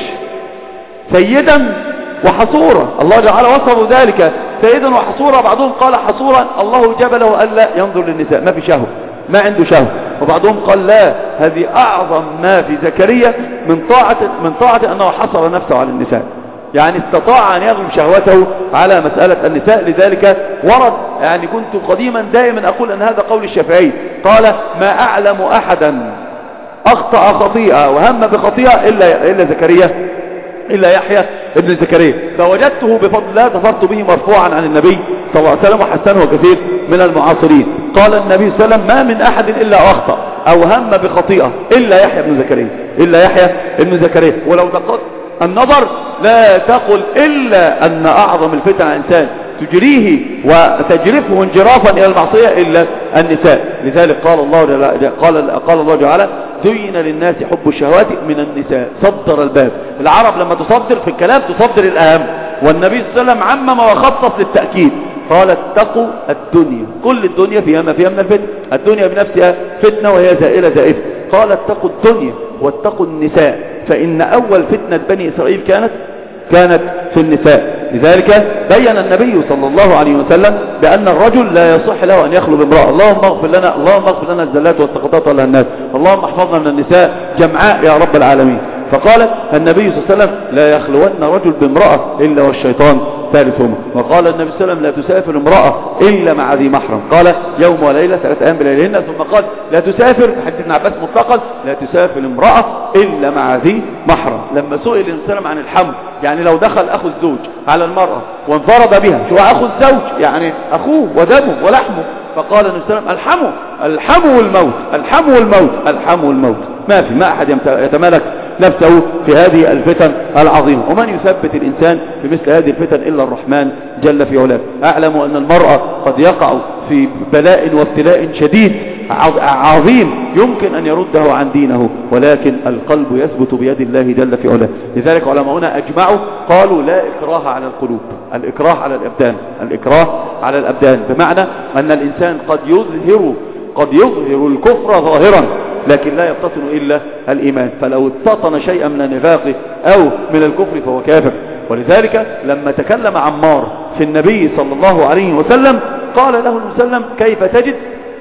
سيدا وحصورا. الله جعل وصفه ذلك سيدا وحصورا. بعضهم قال حصورا الله جبله ألا ينظر للنساء، ما في شهوة، ما عنده شهوة. وبعضهم قال لا هذه أعظم ما في زكريا من طاعة من طاعة أنه حصر نفسه على النساء، يعني استطاع أن يغلب شهوته على مسألة النساء. لذلك ورد يعني كنت قديما دائما أقول أن هذا قول الشافعي قال ما أعلم أحدا أخطأ خطيئة وهم بخطيئة إلا, إلا زكريا إلا يحيى ابن زكريا، فوجدته بفضل الله ظفرت به مرفوعا عن النبي صلى الله عليه وسلم وحسنه كثير من المعاصرين. قال النبي صلى الله عليه وسلم ما من أحد إلا أخطأ أو هم بخطيئة إلا يحيى ابن زكريا إلا يحيى ابن زكريا. ولو دققت النظر لا تقل إلا أن أعظم الفتن على الإنسان تجريه وتجرفه انجرافا إلى المعصية إلا النساء. لذلك قال الله قال قال الله تعالى زين للناس حب الشهوات من النساء. صدر الباب. العرب لما تصدر في الكلام تصدر الأهم، والنبي صلى الله عليه وسلم عمم وخصص للتأكيد قال اتقوا الدنيا، كل الدنيا فيها ما فيها من الفتن، الدنيا بنفسها فتنة وهي زائلة زائفة. قال اتقوا الدنيا واتقوا النساء فإن أول فتنة بني إسرائيل كانت كانت في النساء. لذلك بين النبي صلى الله عليه وسلم بأن الرجل لا يصح له أن يخلو بامرأة. اللهم اغفر لنا اللهم اغفر لنا الزلات والسقطات والهنات، اللهم احفظنا من النساء جمعاء يا رب العالمين. فقال النبي صلى الله عليه وسلم لا يخلون رجل بامرأة إلا والشيطان ثالثهما. وقال النبي صلى الله عليه وسلم لا تسافر امرأة إلا مع ذي محرم، قال يوم وليلة ثلاث أيام بليلهن. ثم قال لا تسافر في حديث ابن عباس مطلقا لا تسافر امرأة إلا مع ذي محرم. لما سئل النبي صلى الله عليه وسلم عن الحمل يعني لو دخل أخو الزوج على المرأة وانفرد بها، شو أخو الزوج يعني أخوه ودمه ولحمه، فقال النبي صلى الله عليه وسلم الحموا الحموا الموت الحموا الموت الحموا الموت. ما في ما أحد يتمالك نفسه في هذه الفتن العظيمة. ومن يثبت الإنسان في مثل هذه الفتن إلا الرحمن جل في علاه. أعلم أن المرأة قد يقع في بلاء وابتلاء شديد عظيم يمكن أن يرده عن دينه، ولكن القلب يثبت بيد الله جل في علاه. لذلك علماؤنا أجمعوا قالوا لا إكراه على القلوب، الإكراه على الأبدان، الإكراه على الأبدان بمعنى أن الإنسان قد يظهر قد يظهر الكفر ظاهرا لكن لا يبتطن إلا الإيمان، فلو ابتطن شيئا من النفاق أو من الكفر فهو كافر. ولذلك لما تكلم عمار في النبي صلى الله عليه وسلم قال له النبي صلى الله عليه وسلم كيف تجد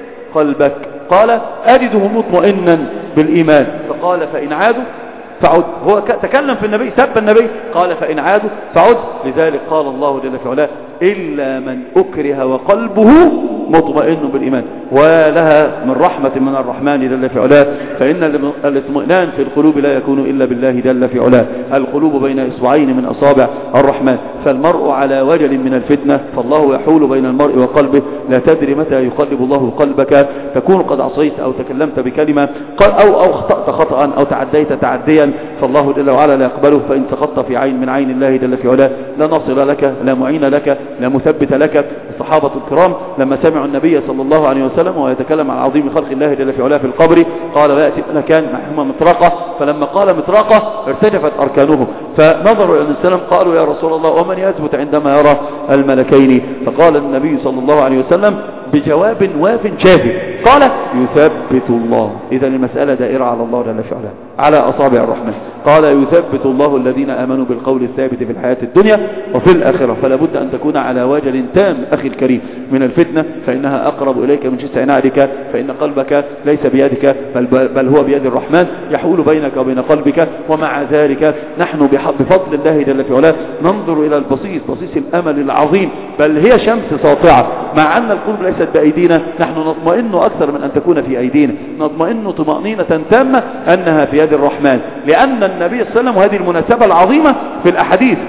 قلبك؟ قال أجده مطمئنا بالإيمان. فقال فإن عادوا فعد. هو تكلم في النبي سب النبي، قال فإن عادوا فعد. لذلك قال الله جل في علاه إلا من أكره وقلبه مطمئن بالإيمان. ولها من رحمة من الرحمن جل في علاه، فإن الاطمئنان في القلوب لا يكون إلا بالله جل في علاه. القلوب بين إصبعين من أصابع الرحمن، فالمرء على وجل من الفتنة، فالله يحول بين المرء وقلبه. لا تدري متى يقلب الله قلبك، تكون قد عصيت أو تكلمت بكلمة أو أو أخطأت خطأ أو تعديت تعديا، فالله جل وعلا لا يقبله. فإن سقطت في عين من عين الله جل في علاه لا ناصر لك لا معين لك لا مثبت لك. الصحابة الكرام لما سمعوا النبي صلى الله عليه وسلم ويتكلم عن عظيم خلق الله جل في علاه في القبر قال لا يأتي مكان معهما مطرقة، فلما قال مطرقة ارتجفت أركانهم، فنظروا إلى النبي صلى الله عليه وسلم قالوا يا رسول الله ومن يثبت عندما يرى الملكين؟ فقال النبي صلى الله عليه وسلم بجواب واف شافي قال يثبت الله. إذا المسألة دائرة على الله جل في علاه على أصابع الرحمن. قال يثبت الله الذين آمنوا بالقول الثابت في الحياة الدنيا وفي الآخرة. فلا بد أن تكون على وجل تام أخي الكريم من الفتنة، فإنها أقرب إليك من شسع نعلك، فإن قلبك ليس بيدك بل, بل هو بيد الرحمن يحول بينك وبين قلبك. ومع ذلك نحن بفضل الله جل في علاه ننظر إلى البصيص بصيص الأمل العظيم، بل هي شمس ساطعة. مع أن القلوب ليست بأيدينا نحن نطمئن أكثر من أن تكون في أيدينا، نطمئن طمأنينة تامة أنها في يد الرحمن، لأن النبي صلى الله عليه وسلم وهذه المناسبة العظيمة في الأحاديث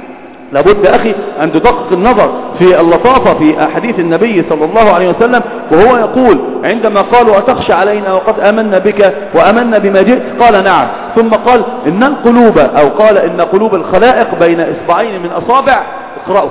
لابد أخي أن تدقق النظر في اللطافة في أحاديث النبي صلى الله عليه وسلم، وهو يقول عندما قالوا أتخشى علينا وقد آمنا بك وآمنا بما جئت؟ قال نعم. ثم قال إن القلوب أو قال إن قلوب الخلائق بين إصبعين من أصابع. اقرأوا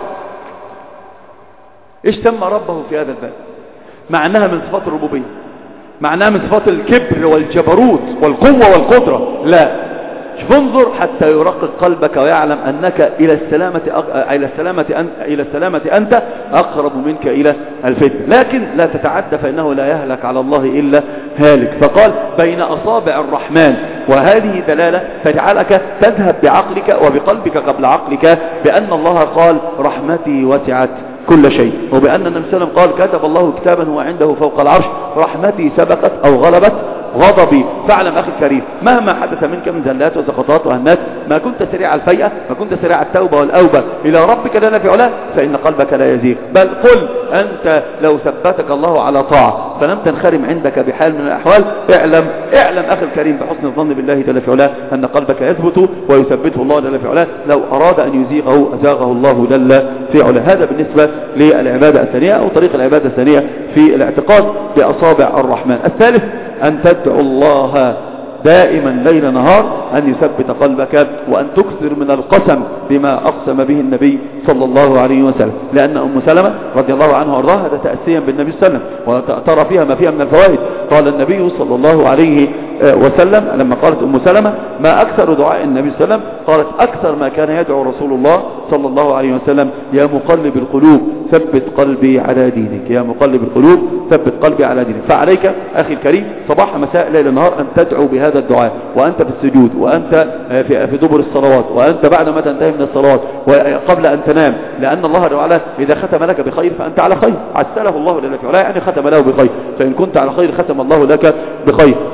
إيش سمى ربه في هذا الباب؟ مع أنها من صفات الربوبية، معناها من صفات الكبر والجبروت والقوة والقدرة. لا، شوف انظر حتى يرقق قلبك ويعلم أنك إلى السلامة إلى السلامة أنت إلى السلامة أنت أقرب منك إلى الفتنة، لكن لا تتعدى فإنه لا يهلك على الله إلا هالك. فقال بين أصابع الرحمن، وهذه دلالة تجعلك تذهب بعقلك وبقلبك قبل عقلك بأن الله قال رحمتي وسعت كل شيء، وبأن النبي صلى الله عليه وسلم قال كتب الله كتابا هو عنده فوق العرش رحمتي سبقت أو غلبت غضبي. فاعلم أخي الكريم مهما حدث منك من زلات وسقطات وهنات ما كنت سريع الفيئة، ما كنت سريع التوبة والأوبة إلى ربك جل في علاه، فإن قلبك لا يزيغ. بل قل أنت لو ثبتك الله على طاعة فلم تنخرم عندك بحال من الأحوال، اعلم اعلم أخي الكريم بحسن الظن بالله جل في علاه أن قلبك يثبت ويثبته الله جل في علاه. لو أراد أن يزيغه أزاغه الله جل في علاه. هذا بالنسبة للعبادة الثانية أو طريق العبادة الثانية في الاعتقاد بأصابع الرحمن. الثالث أن تدعو الله دائما ليل نهار أن يثبت قلبك، وأن تكثر من القسم بما أقسم به النبي صلى الله عليه وسلم، لأن أم سلمة رضي الله عنها وارضاها هذا تأسيا بالنبي صلى الله عليه وسلم وترى فيها ما فيها من الفوائد. قال النبي صلى الله عليه وسلم لما قالت أم سلمة ما أكثر دعاء النبي صلى الله عليه وسلم؟ قالت أكثر ما كان يدعو رسول الله صلى الله عليه وسلم يا مقلب القلوب ثبت قلبي على دينك، يا مقلب القلوب ثبت قلبي على دينك. فعليك أخي الكريم صباح مساء ليل نهار أن تدعو بهذا الدعاء، وأنت في السجود، وأنت في دبر الصلوات، وأنت بعد ما تنتهي من الصلوات، وقبل أن تنام، لأن الله تعالى إذا ختم لك بخير فأنت على خير، عسله الله جل في علاه يعني ختم له بخير، فإن كنت على خير ختم الله لك بخير. فتدعو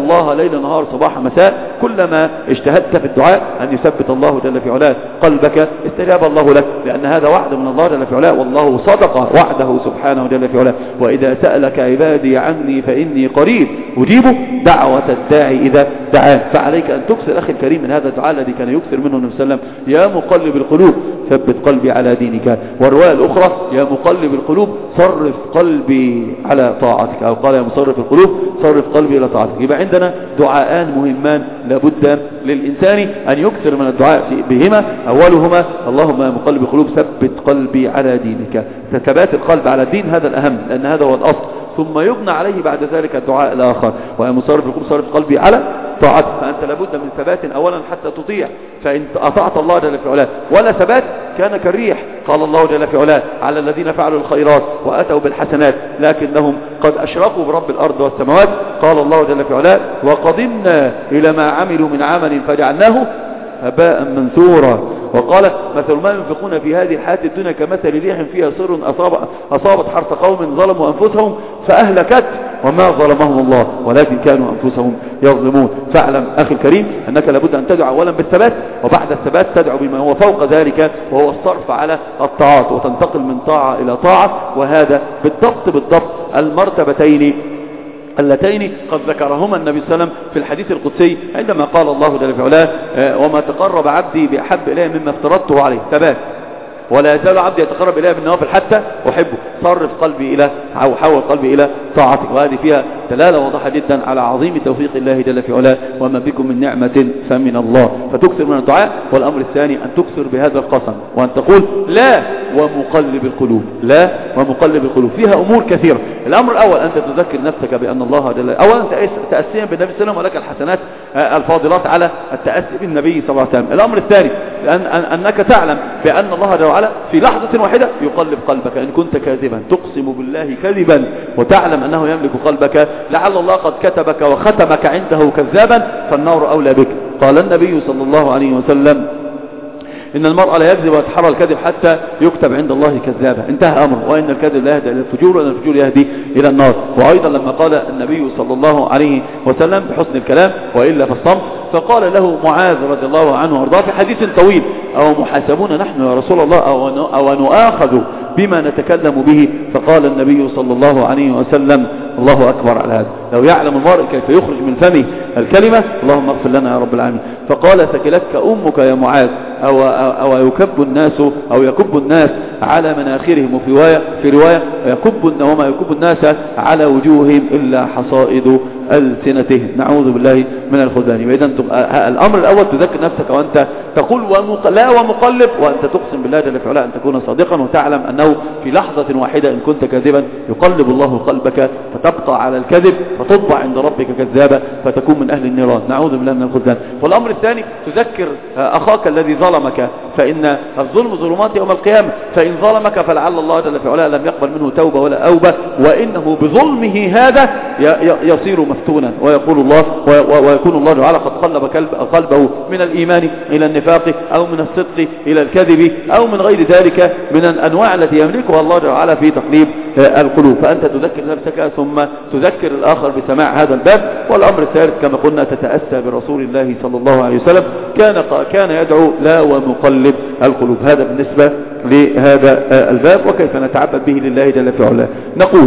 الله ليل نهار صباح مساء، كلما اجتهدت في الدعاء أن يثبت الله جل في علاه قلبك استجاب الله لك، لأن هذا وعد من الله جل في علاه، والله صدق وعده سبحانه جل في علاه. وإذا سألك عبادي عني فإني قريب أجيب دعوة الداعي إذا دعاه. فعليك أن تكثر أخي الكريم من هذا الدعاء الذي كان يكثر منه النبي صلى الله عليه وسلم: يا مقلب القلوب ثبت قلبي على دينك. والرواية الأخرى: يا مقلب القلوب صرف قلبي على طاعتك، أو قال: يا مصرف القلوب صرف قلبي إلى طاعتك. يبقى عندنا دعاءان مهمان لابد للإنسان أن يكثر من الدعاء بهما. أولهما: اللهم يا مقلب القلوب ثبت قلبي على دينك. ثبات القلب على الدين هذا الأهم، لأن هذا هو الأصل، ثم يبنى عليه بعد ذلك الدعاء الآخر: ويا مصرف القلوب صرف قلبي على طاعتك. فأنت لابد من ثبات أولا حتى تطيع، فإن أطعت الله جل في علاه ولا ثبات كان كالريح. قال الله جل في علاه على الذين فعلوا الخيرات وأتوا بالحسنات لكنهم قد أشركوا برب الأرض والسماوات. قال الله جل في علاه: وقدمنا إلى ما عملوا من عمل فجعلناه هباء منثورا. وقال: مثل ما ينفقون في هذه الحياة الدنيا كمثل ريح فيها صر أصاب أصابت حرث قوم ظلموا أنفسهم فأهلكت وما ظلمهم الله ولكن كانوا أنفسهم يظلمون. فاعلم أخي الكريم أنك لابد أن تدعو أولا بالثبات، وبعد الثبات تدعو بما هو فوق ذلك وهو الصرف على الطاعات، وتنتقل من طاعة إلى طاعة. وهذا بالضبط بالضبط المرتبتين اللتين قد ذكرهما النبي صلى الله عليه وسلم في الحديث القدسي عندما قال الله جل في علاه: وما تقرب عبدي بأحب إليه مما افترضته عليه. ثبات: ولا يزال عبدي يتقرب إليه بالنوافل حتى أحبه. صرف قلبي إلى أو حول قلبي إلى طاعتك. وهذه فيها دلالة واضحة جدا على عظيم توفيق الله جل في علاه: وما بكم من نعمة فمن الله. فتكثر من الدعاء. والأمر الثاني أن تكثر بهذا القسم، وأن تقول: لا ومقلب القلوب، لا ومقلب القلوب. فيها أمور كثيرة. الأمر الأول أنت تذكر نفسك بأن الله جل أولا تأسيا بالنبي صلى الله عليه وسلم ولك الحسنات الفاضلات على التأسي بالنبي صلى الله عليه وسلم. الأمر الثاني أن أنك تعلم بأن الله جل وعلا في لحظة واحدة يقلب قلبك. إن كنت كاذبا تقسم بالله كذبا وتعلم أنه يملك قلبك، لعل الله قد كتبك وختمك عنده كذابا فالنار أولى بك. قال النبي صلى الله عليه وسلم: إن المرء لا يكذب ويتحرى الكذب حتى يكتب عند الله كذابا. انتهى أمره. وإن الكذب لا يهدي إلى الفجور، وإن الفجور يهدي إلى النار. وأيضا لما قال النبي صلى الله عليه وسلم بحسن الكلام: وإلا فالصمت. فقال له معاذ رضي الله عنه وارضاه في حديث طويل: أو محاسبون نحن يا رسول الله أو نؤاخذ بما نتكلم به؟ فقال النبي صلى الله عليه وسلم: الله أكبر على هذا، لو يعلم المرء كيف يخرج من فمه الكلمة اللهم اغفر لنا يا رب العالمين. فقال: ثكلتك أمك يا معاذ، أو, أو يكب الناس أو يكب الناس على مناخرهم، وفي رواية في رواية يكب وما يكب الناس على وجوههم إلا حصائد ألسنتهم. نعوذ بالله من الخذلان. وإذا الأمر الأول تذكر نفسك وأنت تقول ومق... لا ومقلب، وأنت تقسم بالله جل في علاه أن تكون صادقا، وتعلم أنه في لحظة واحدة إن كنت كاذبا يقلب الله قلبك فتبقى على الكذب فتطبع عند ربك كذابا فتكون من أهل النيران. نعوذ بالله من الخذلان. والأمر الثاني تذكر أخاك الذي ظلمك، فإن الظلم ظلمات يوم القيامة. فإن ظلمك فلعل الله جل في علاه لم يقبل منه توبة ولا أوبة، وإنه بظلمه هذا يصير مفتونا، ويقول الله ويكون الله تعالى قد قلب قلبه من الإيمان إلى النفاق، أو من الصدق إلى الكذب، أو من غير ذلك من الأنواع التي يملكها الله تعالى في تقليب القلوب. فأنت تذكر نفسك ثم تذكر الآخر بسماع هذا الباب. والأمر الثالث كما قلنا تتأسى برسول الله صلى الله عليه وسلم، كان كان يدعو لا ومقلب القلوب. هذا بالنسبة لهذا الباب وكيف نتعبد به لله جل في علاه. نقول: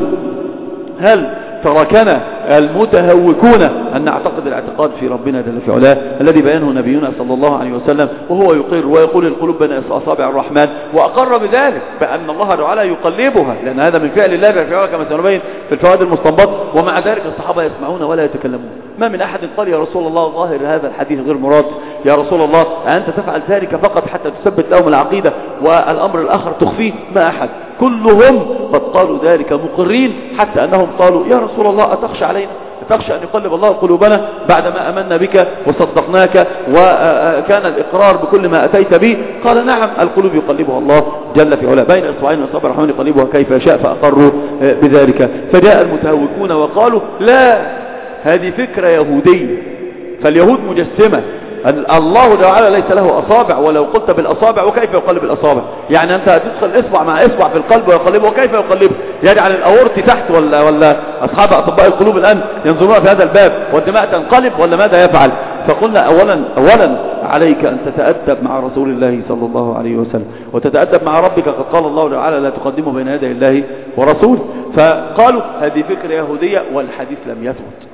هل تركنا المتهوكون أن نعتقد الاعتقاد في ربنا جل في علاه الذي بيانه نبينا صلى الله عليه وسلم، وهو يقر ويقول القلوب بين أصابع الرحمن، وأقر بذلك بأن الله تعالى يقلبها، لأن هذا من فعل الله جل في علاه كما سنبين في الفوائد المستنبطة. ومع ذلك الصحابة يسمعون ولا يتكلمون. ما من أحد قال: يا رسول الله ظاهر هذا الحديث غير مراد، يا رسول الله أنت تفعل ذلك فقط حتى تثبت لهم العقيدة والأمر الآخر تخفيه؟ ما أحد، كلهم قد قالوا ذلك مقرين، حتى أنهم قالوا: يا رسول الله أتخشى علينا؟ تخشى أن يقلب الله قلوبنا بعدما أمنا بك وصدقناك وكان الإقرار بكل ما أتيت به؟ قال: نعم، القلوب يقلبها الله جل في علاه بين إصبعين من أصابع الرحمن يقلبها كيف يشاء، فأقروا بذلك. فجاء المتهوكون وقالوا: لا، هذه فكرة يهودية، فاليهود مجسمة، أن الله تعالى ليس له أصابع، ولو قلت بالأصابع وكيف يقلب الأصابع؟ يعني أنت هتدخل إصبع مع إصبع في القلب ويقلبه، وكيف يقلبه؟ يجعل الأورط تحت، ولا ولا أصحاب أطباء القلوب الآن ينظرون في هذا الباب، والدماء تنقلب ولا ماذا يفعل؟ فقلنا أولا أولا عليك أن تتأدب مع رسول الله صلى الله عليه وسلم، وتتأدب مع ربك. قد قال الله تعالى لا تقدموا بين يدي الله ورسوله. فقالوا هذه فكرة يهودية والحديث لم يثبت.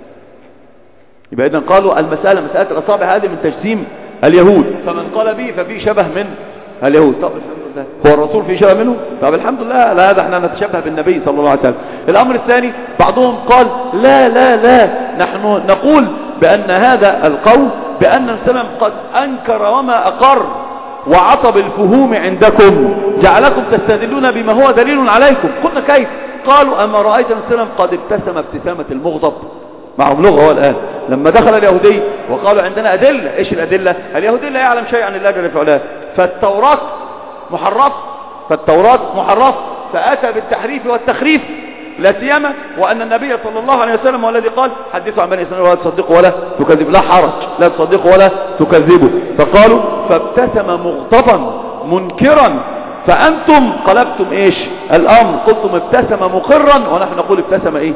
يبقى إذن قالوا المسألة مسألة الأصابع هذه من تجسيم اليهود، فمن قال به ففي شبه من اليهود. طب الحمد لله، هو الرسول في شبه منه؟ طب الحمد لله، لا هذا احنا نتشبه بالنبي صلى الله عليه وسلم. الأمر الثاني بعضهم قال لا لا لا، نحن نقول بأن هذا القول بأن السلام قد أنكر وما أقر وعطب الفهوم عندكم، جعلكم تستدلون بما هو دليل عليكم. قلنا كيف؟ قالوا أما رأيت السلام قد ابتسم ابتسامة المغضب. معهم لغة هو الآن لما دخل اليهودي وقالوا عندنا أدلة. إيش الأدلة؟ اليهودي لا يعلم شيء عن الله جل وعلا، فالتوراة محرف فالتوراة محرف فأتى بالتحريف والتخريف، لا سيما وأن النبي صلى الله عليه وسلم هو الذي قال حدثوا عن بني إسرائيل ولا تصدقوا ولا تكذبوا. لا حرج، لا تصدقوا ولا تكذبوا. فقالوا فابتسم مغضبا منكرا، فأنتم قلبتم إيش الأمر، قلتم ابتسم مقرا، ونحن نقول ابتسم إيه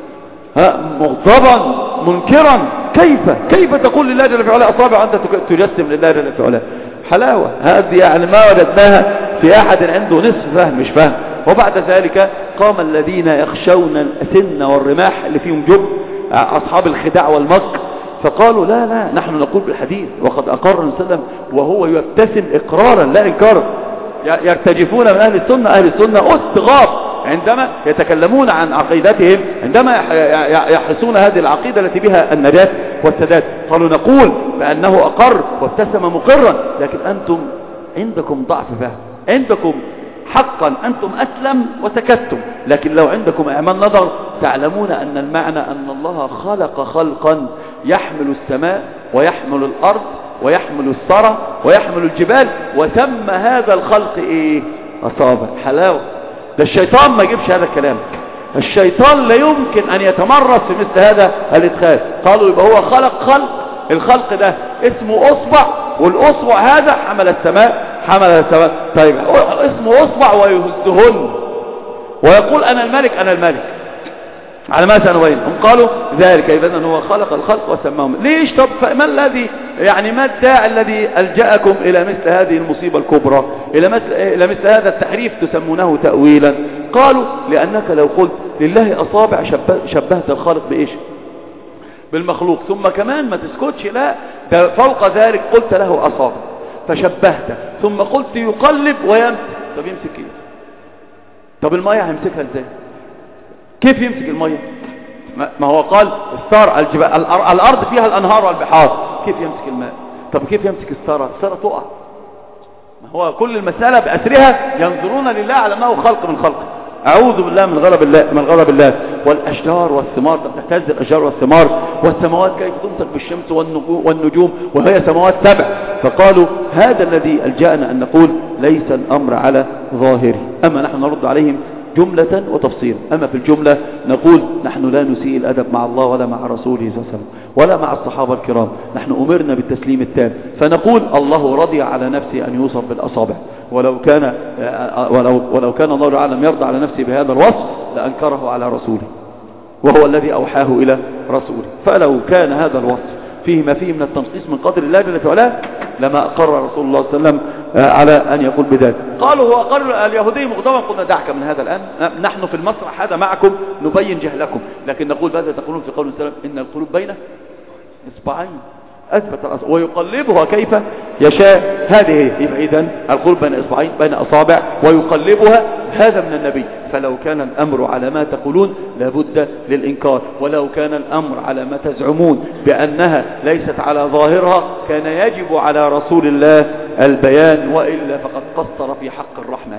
ها مغضبا منكرا. كيف كيف تقول لله جل وعلا أصابع وأنت تجسم لله جل وعلا؟ حلاوة هذه يعني ما وجدناها في أحد عنده نصف فهم مش فهم. وبعد ذلك قام الذين يخشون الأسن والرماح اللي فيهم جب، أصحاب الخداع والمكر، فقالوا لا لا نحن نقول بالحديث، وقد أقر النبي صلى الله عليه وسلم وهو يبتسم إقرارا لا إنكارا. يرتجفون من أهل السنة أهل السنة استغاث عندما يتكلمون عن عقيدتهم، عندما يحرسون هذه العقيدة التي بها النجاة والسداد. قالوا نقول بأنه أقر وابتسم مقرا، لكن أنتم عندكم ضعف فهم، عندكم حقا أنتم أسلم وسكتتم، لكن لو عندكم إعمال نظر تعلمون أن المعنى أن الله خلق خلقا يحمل السماء ويحمل الأرض ويحمل الثرى ويحمل الجبال، وسمى هذا الخلق إيه؟ أصابع. حلاوة. ده الشيطان ما يجيبش هذا الكلام، الشيطان لا يمكن أن يتمرس في مثل هذا الإدخال. قالوا يبقى هو خلق خلق، الخلق ده اسمه أصبع، والأصبع هذا حمل السماء حمل السماء. طيب اسمه أصبع ويهزهن ويقول أنا الملك أنا الملك، على ما سنبين. هم قالوا ذلك إذن هو خلق الخلق وسماهم. ليش؟ طب ما الذي يعني ما الداعي الذي ألجأكم إلى مثل هذه المصيبة الكبرى، إلى مثل, إلى مثل هذا التحريف تسمونه تأويلا؟ قالوا لأنك لو قلت لله أصابع شبه شبهت الخالق بإيش؟ بالمخلوق. ثم كمان ما تسكتش، لا ده فوق ذلك قلت له أصابع فشبهته، ثم قلت يقلب ويمسك. طب يمسك ايه؟ طب المية هيمسكها ازاي؟ كيف يمسك المية؟ ما هو قال الثار الجبال الأرض فيها الأنهار والبحار، كيف يمسك الماء؟ طب كيف يمسك الثرى؟ الثرى تقع. ما هو كل المسألة بأسرها ينظرون لله على أنه خلق من خلقه. أعوذ بالله من غضب الله من غضب الله. والأشجار والثمار تهتز الأشجار والثمار، والسماوات كيف تمسك بالشمس والنجوم وهي سماوات سبع. فقالوا هذا الذي ألجأنا أن نقول ليس الأمر على ظاهره. أما نحن نرد عليهم جملة وتفصيلا. أما في الجملة نقول نحن لا نسيء الأدب مع الله ولا مع رسوله صلى الله عليه وسلم ولا مع الصحابة الكرام، نحن أمرنا بالتسليم التام. فنقول الله رضي على نفسه أن يوصف بالأصابع، ولو كان ولو, ولو كان الله تعالى لم يرضى على نفسه بهذا الوصف لأنكره على رسوله، وهو الذي أوحاه إلى رسوله. فلو كان هذا الوصف فيه ما فيه من التنقيص من قدر الله جل وعلا لما أقر رسول الله صلى الله عليه وسلم على أن يقول بذلك. قالوا هو أقر اليهودي مغضبا، قلنا دعك من هذا الآن، نحن في المسرح هذا معكم نبين جهلكم، لكن نقول ماذا تقولون في قول السلام إن القلوب بين إصبعين أثبت الأصابع ويقلبها كيف يشاء. هذه يبقى إذن القلوب بين إصبعين بين أصابع ويقلبها، هذا من النبي. فلو كان الأمر على ما تقولون لابد للإنكار، ولو كان الأمر على ما تزعمون بأنها ليست على ظاهرها كان يجب على رسول الله البيان، وإلا فقد قصر في حق الرحمن،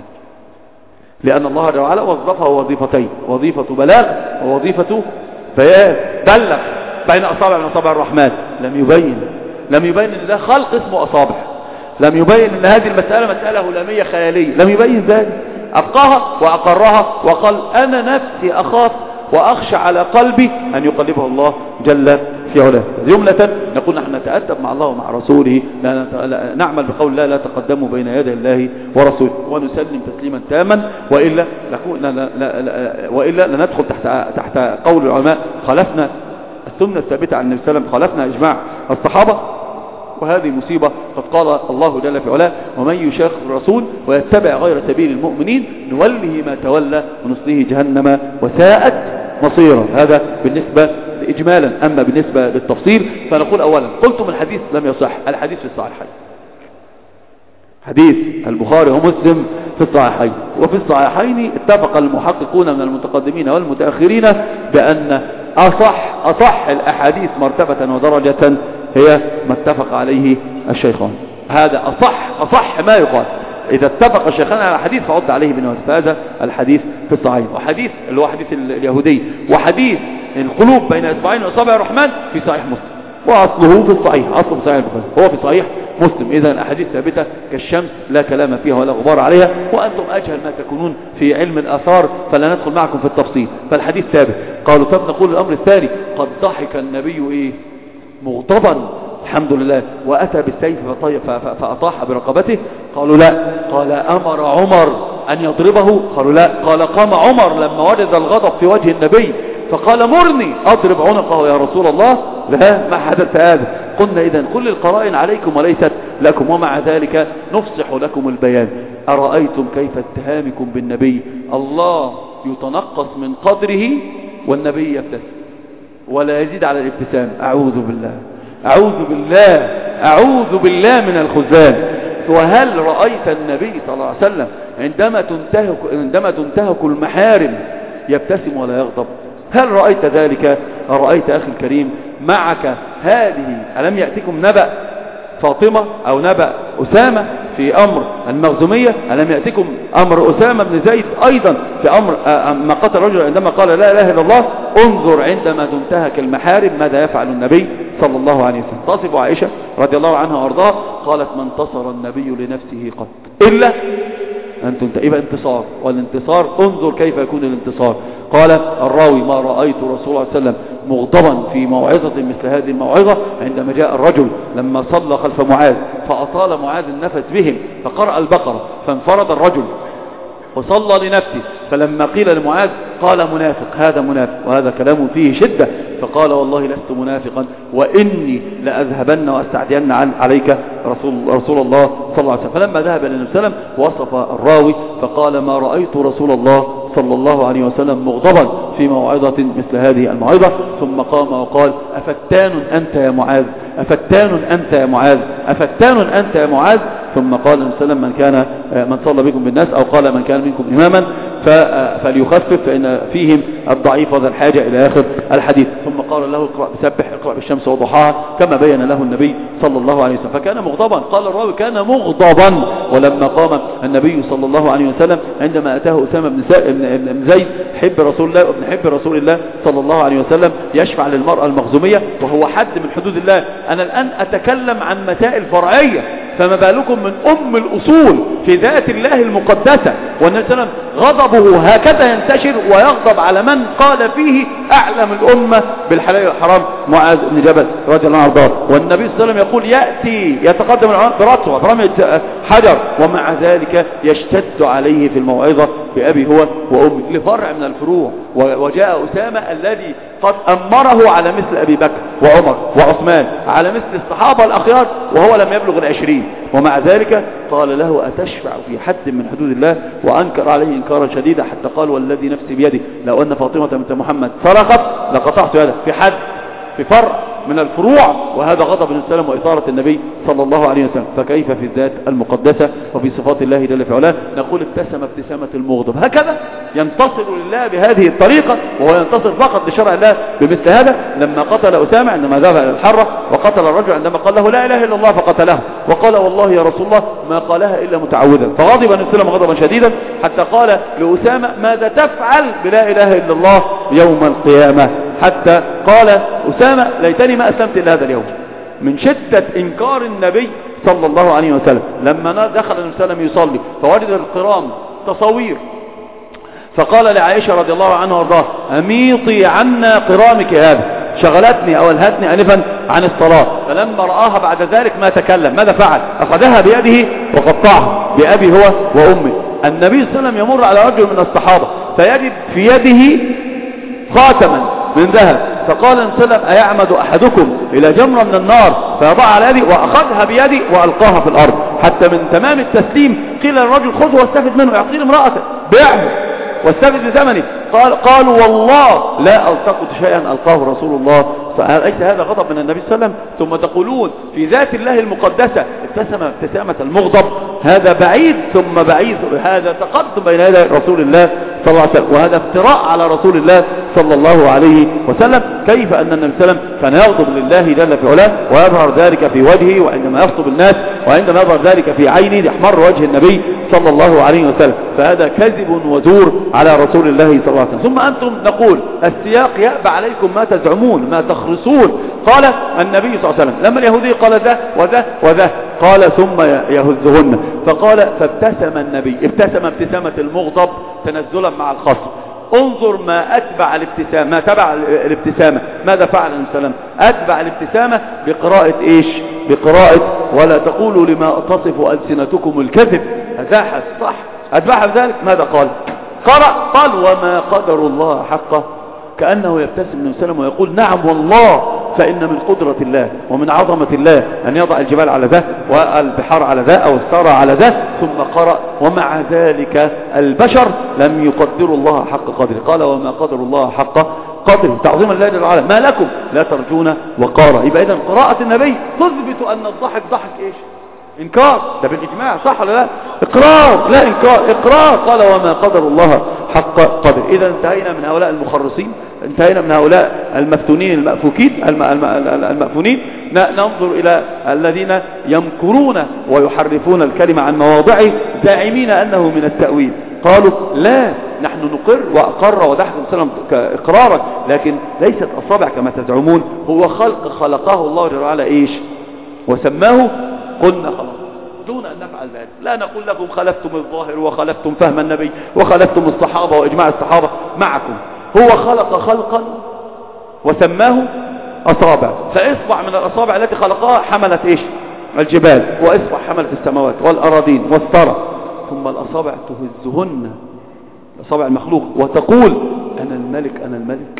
لأن الله تعالى وظفه وظيفتين، وظيفة بلاغ ووظيفة بيان. بلغ بين أصابع من أصابع الرحمن، لم يبين لم يبين أن ده خلق اسمه أصابع، لم يبين أن هذه المسألة مسألة هلامية خيالية، لم يبين ذلك. أبقاها وأقرها وقال أنا نفسي أخاف وأخشى على قلبي أن يقلبه الله جل في علاه. جملة نقول نحن نتأدب مع الله ومع رسوله، لا لا نعمل بقول الله لا تقدموا بين يدي الله ورسوله، ونسلم تسليما تاما، وإلا لا لا لا لا وإلا لندخل تحت تحت قول العلماء خلفنا السنة الثابتة عن النبي صلى الله عليه وسلم، خلفنا إجماع الصحابة، وهذه مصيبة. قد قال الله جل في علاه: ومن يشاقق الرسول ويتبع غير سبيل المؤمنين نوله ما تولى ونصليه جهنم وساءت مصيرا. هذا بالنسبة إجمالا. أما بالنسبة للتفصيل فنقول أولا: قلتم الحديث لم يصح. الحديث في الصحيحين، حديث البخاري ومسلم في الصحيحين، وفي الصحيحين اتفق المحققون من المتقدمين والمتأخرين بأن أصح أصح الأحاديث مرتبة ودرجة هي ما اتفق عليه الشيخان. هذا أصح أصح ما يقال. إذا اتفق الشيخان على الحديث فعد عليه بنوازل. فهذا الحديث في الصحيح. وحديث اللي هو حديث اليهودي، وحديث القلوب بين إصبعين أصابع الرحمن في صحيح مسلم، وأصله في الصحيح، أصله في صحيح البخاري، هو في صحيح مسلم. إذا الأحاديث ثابتة كالشمس لا كلام فيها ولا غبار عليها، وأنتم أجهل ما تكونون في علم الآثار، فلا ندخل معكم في التفصيل. فالحديث ثابت. قالوا: طب نقول الأمر الثاني: قد ضحك النبي إيه مغضبا الحمد لله وأتى بالسيف فأطاح برقبته. قالوا: لا. قال: أمر عمر أن يضربه. قالوا: لا. قال: قام عمر لما وجد الغضب في وجه النبي فقال: مرني أضرب عنقه يا رسول الله. لا، ما حدث هذا. قلنا: إذن كل القرائن عليكم وليست لكم، ومع ذلك نفصح لكم البيان. أرأيتم كيف اتهامكم بالنبي؟ الله يتنقص من قدره والنبي يبتسم ولا يزيد على الابتسام. أعوذ بالله أعوذ بالله أعوذ بالله من الخزان. وهل رأيت النبي صلى الله عليه وسلم عندما تنتهك, عندما تنتهك المحارم يبتسم ولا يغضب؟ هل رأيت ذلك؟ رأيت أخي الكريم معك هذه؟ ألم يأتكم نبأ فاطمة أو نبأ أسامة في أمر المخزومية؟ ألم يأتكم أمر أسامة بن زيد أيضا في أمر ما قتل الرجل عندما قال لا إله إلا الله؟ انظر عندما تنتهك المحارم ماذا يفعل النبي صلى الله عليه وسلم. تصف عائشة رضي الله عنها وارضاها قالت: ما انتصر النبي لنفسه قط إلا أن تنتهي. يبقى انتصار، والانتصار انظر كيف يكون الانتصار. قال الراوي: ما رأيت رسول الله صلى الله عليه وسلم مغضبا في موعظة مثل هذه الموعظة عندما جاء الرجل لما صلى خلف معاذ فأطال معاذ النفس بهم فقرأ البقرة فانفرد الرجل وصلى لنفسه، فلما قيل لمعاذ قال: منافق، هذا منافق، وهذا كلام فيه شدة. فقال: والله لست منافقا وإني لأذهبن وأستعدين عليك رسول, رسول الله صلى الله عليه وسلم. فلما ذهب إلى النبي صلى الله عليه وسلم وصف الراوي فقال: ما رأيت رسول الله صلى الله عليه وسلم مغضبا في موعظة مثل هذه الموعظة. ثم قام وقال: أفتان أنت يا معاذ، أفتان أنت يا معاذ، أفتان أنت يا معاذ. ثم قال النبي صلى الله عليه وسلم: من كان من صلى بكم بالناس، أو قال: من كان منكم إماما فليخفف فإن فيهم الضعيف وذا الحاجة إلى آخر الحديث. ثم قال له: اقرأ بسبح، اقرأ بالشمس وضحاها، كما بين له النبي صلى الله عليه وسلم. فكان مغضبا. قال الراوي: كان مغضبا. ولما قام النبي صلى الله عليه وسلم عندما أتاه أسامة بن زيد حب رسول الله وابن حب رسول الله صلى الله عليه وسلم يشفع للمرأة المخزومية وهو حد من حدود الله. أنا الآن أتكلم عن مسائل فرعية، فما بالكم من أم الأصول في ذات الله المقدسة. والنبي صلى الله عليه وسلم غضبه هكذا ينتشر ويغضب على من قال فيه أعلم الأمة بالحلال والحرام معاذ بن جبل رضي الله عنه وارضاه. والنبي صلى الله عليه وسلم يقول: يأتي يتقدم برأسه برمي حجر، ومع ذلك يشتد عليه في الموعظة بأبي هو وأمي لفرع من الفروع. وجاء أسامة الذي قد أمره على مثل أبي بكر وعمر وعثمان، على مثل الصحابة الأخيار، وهو لم يبلغ العشرين، ومع ذلك قال له: أتشفع في حد من حدود الله؟ وأنكر عليه إنكارا شديدا حتى قال: والذي نفسي بيده لو أن فاطمة بنت محمد سرقت لقطعت يده. في حد، في فرع من الفروع، وهذا غضب النبي صلى الله عليه وسلم وإثارة النبي صلى الله عليه وسلم. فكيف في الذات المقدسة وفي صفات الله جل في علاه؟ نقول: ابتسم ابتسامة المغضب. هكذا ينتصر لله بهذه الطريقة، وهو ينتصر فقط لشرع الله بمثل هذا. لما قتل أسامة عندما ذهب إلى الحرة، وقتل الرجل عندما قال له لا إله إلا الله فقتله، وقال: والله يا رسول الله ما قالها إلا متعوذا. فغضب النبي صلى الله عليه وسلم غضبا شديدا حتى قال لأسامة: ماذا تفعل بلا إله إلا الله يوم القيامة؟ حتى قال أسامة: ليتني ما أسلمت إلا هذا اليوم، من شدة إنكار النبي صلى الله عليه وسلم. لما دخل النبي صلى الله عليه وسلم يصلي فوجد القرام تصوير، فقال لعائشة رضي الله عنها وارضاها: أميطي عنا قرامك هذا. شغلتني أو ألهتني أنفا عن الصلاة. فلما رآها بعد ذلك ما تكلم. ماذا فعل؟ أخذها بيده وقطعها بأبي هو وأمي. النبي صلى الله عليه وسلم يمر على رجل من الصحابة فيجد في يده خاتما من ذهب، فقال النبي صلى الله عليه وسلم: أيعمد أحدكم إلى جمرة من النار فيضع على يدي؟ وأخذها بيدي وألقاها في الأرض. حتى من تمام التسليم قيل للرجل: خذه واستفد منه، يعطيه امرأته، بيعه واستفد بثمنه. قال قالوا: والله لا ألتقط شيئا ألقاه رسول الله. فأليس هذا غضب من النبي صلى الله عليه وسلم؟ ثم تقولون في ذات الله المقدسة ابتسم ابتسامة المغضب. هذا بعيد ثم بعيد، هذا تقدم بين يدي رسول الله صلى الله عليه وسلم، وهذا افتراء على رسول الله صلى الله عليه وسلم. كيف أن النبي صلى الله عليه وسلم كان يغضب لله جل في علاه ويظهر ذلك في وجهه وعندما يخطب الناس، وعندما يظهر ذلك في عينه يحمر وجه النبي صلى الله عليه وسلم. فهذا كذب وزور على رسول الله صلى الله عليه وسلم. ثم أنتم نقول السياق يأبى عليكم ما تزعمون ما تخرصون. قال النبي صلى الله عليه وسلم لما اليهودي قال ذا وذا وذا قال ثم يهزهن، فقال فابتسم النبي، ابتسم ابتسامة المغضب تنزلا مع الخصم. انظر ما أتبع الابتسامة، ما تبع الابتسامة. ماذا فعل النبي صلى الله عليه وسلم؟ أتبع الابتسامة بقراءة إيش؟ بقراءة ولا تقولوا لما تصف ألسنتكم الكذب. هذا صح. أتبعها بذلك ماذا قال؟ قرأ قال وما قدر الله حقه، كأنه يبتسم النبي صلى الله عليه وسلم ويقول نعم والله، فإن من قدرة الله ومن عظمة الله أن يضع الجبال على ذا والبحار على ذا أو الثرى على ذا. ثم قرأ ومع ذلك البشر لم يقدروا الله حق قدره. قال وما قدر الله حق قدره تعظيما لله جل وعلا. ما لكم لا ترجون وقارا. يبقى إذن قراءة النبي تثبت أن الضحك ضحك إيش؟ إنكار. ده بالإجماع صح ولا لا؟ إقرار لا إنكار، إقرار. قال وما قدر الله حق قدر. إذا انتهينا من هؤلاء المخرصين، انتهينا من هؤلاء المفتونين المأفوكين المأفونين. ننظر إلى الذين يمكرون ويحرفون الكلمة عن مواضعه زاعمين أنه من التأويل. قالوا لا، نحن نقر وأقر ودحك وسلم إقرارا، لكن ليست أصابع كما تزعمون. هو خلق خلقه الله جل وعلا إيش وسماه، قلنا خلاص دون أن نفعل ذلك. لا نقول لكم خلفتم الظاهر وخلفتم فهم النبي وخلفتم الصحابة وإجماع الصحابة معكم. هو خلق خلقا وسماه أصابع، فإصبع من الأصابع التي خلقها حملت إيش؟ الجبال، وإصبع حملت السماوات والأراضين والثرى. ثم الأصابع تهزهن، الأصابع المخلوق، وتقول أنا الملك أنا الملك.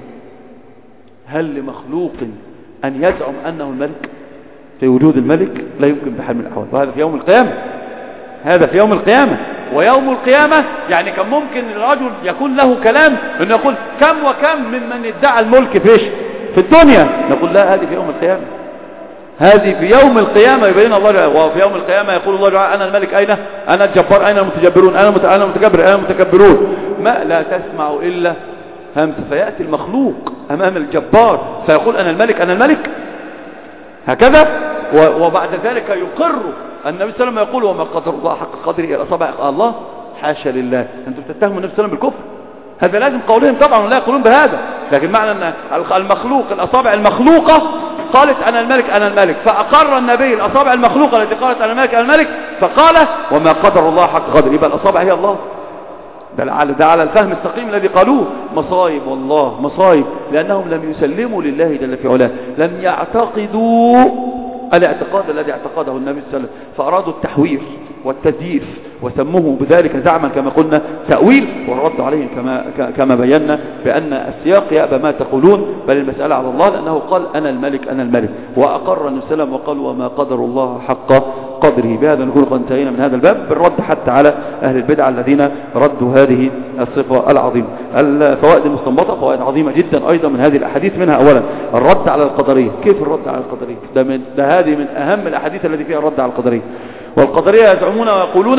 هل لمخلوق أن يزعم أنه الملك في وجود الملك؟ لا يمكن بحال من الأحوال. وهذا في يوم القيامة، هذا في يوم القيامة. ويوم القيامة يعني كان ممكن الرجل يكون له كلام انه يقول كم وكم ممن ادعى الملك فيش في الدنيا. نقول لا، هذه في يوم القيامة، هذه في يوم القيامة يبين الله جل وعلا. وفي يوم القيامة يقول الله جل أنا الملك أين أنا الجبار أين المتجبرون أنا مت... أنا المتكبر أين المتكبرون. ما لا تسمع إلا همس. فيأتي المخلوق أمام الجبار فيقول أنا الملك أنا الملك هكذا. وبعد ذلك يقر النبي صلى الله عليه وسلم يقول وما قدر الله حق قدره إلى أصابع الله. حاشا لله، أنتم تتهموا النبي صلى الله عليه وسلم بالكفر. هذا لازم قولهم طبعا ولا يقولون بهذا، لكن معنى أن المخلوق الأصابع المخلوقة قالت أنا الملك أنا الملك، فأقر النبي الأصابع المخلوقة التي قالت أنا الملك أنا الملك، فقال وما قدر الله حق قدره. يبقى الأصابع هي الله. ده على الفهم السقيم الذي قالوه. مصايب والله مصايب، لأنهم لم يسلموا لله جل في علاه، لم يعتقدوا الاعتقاد الذي اعتقده النبي صلى الله عليه وسلم، فأرادوا التحوير والتزييف وسموه بذلك زعما كما قلنا تأويل، والرد عليهم كما كما بينا بأن السياق يأبى ما تقولون، بل المسألة على الله، لأنه قال أنا الملك أنا الملك، وأقر النبي صلى الله عليه وسلم وقال وما قدر الله حق قدره. بهذا نكون قد انتهينا من هذا الباب بالرد حتى على أهل البدع الذين ردوا هذه الصفة العظيمة. الفوائد المستنبطة فوائد عظيمة جدا أيضا من هذه الأحاديث. منها أولا الرد على القدرية. كيف الرد على القدرية؟ ده, من ده هذه من أهم الأحاديث التي فيها الرد على القدرية. والقدرية يزعمون ويقولون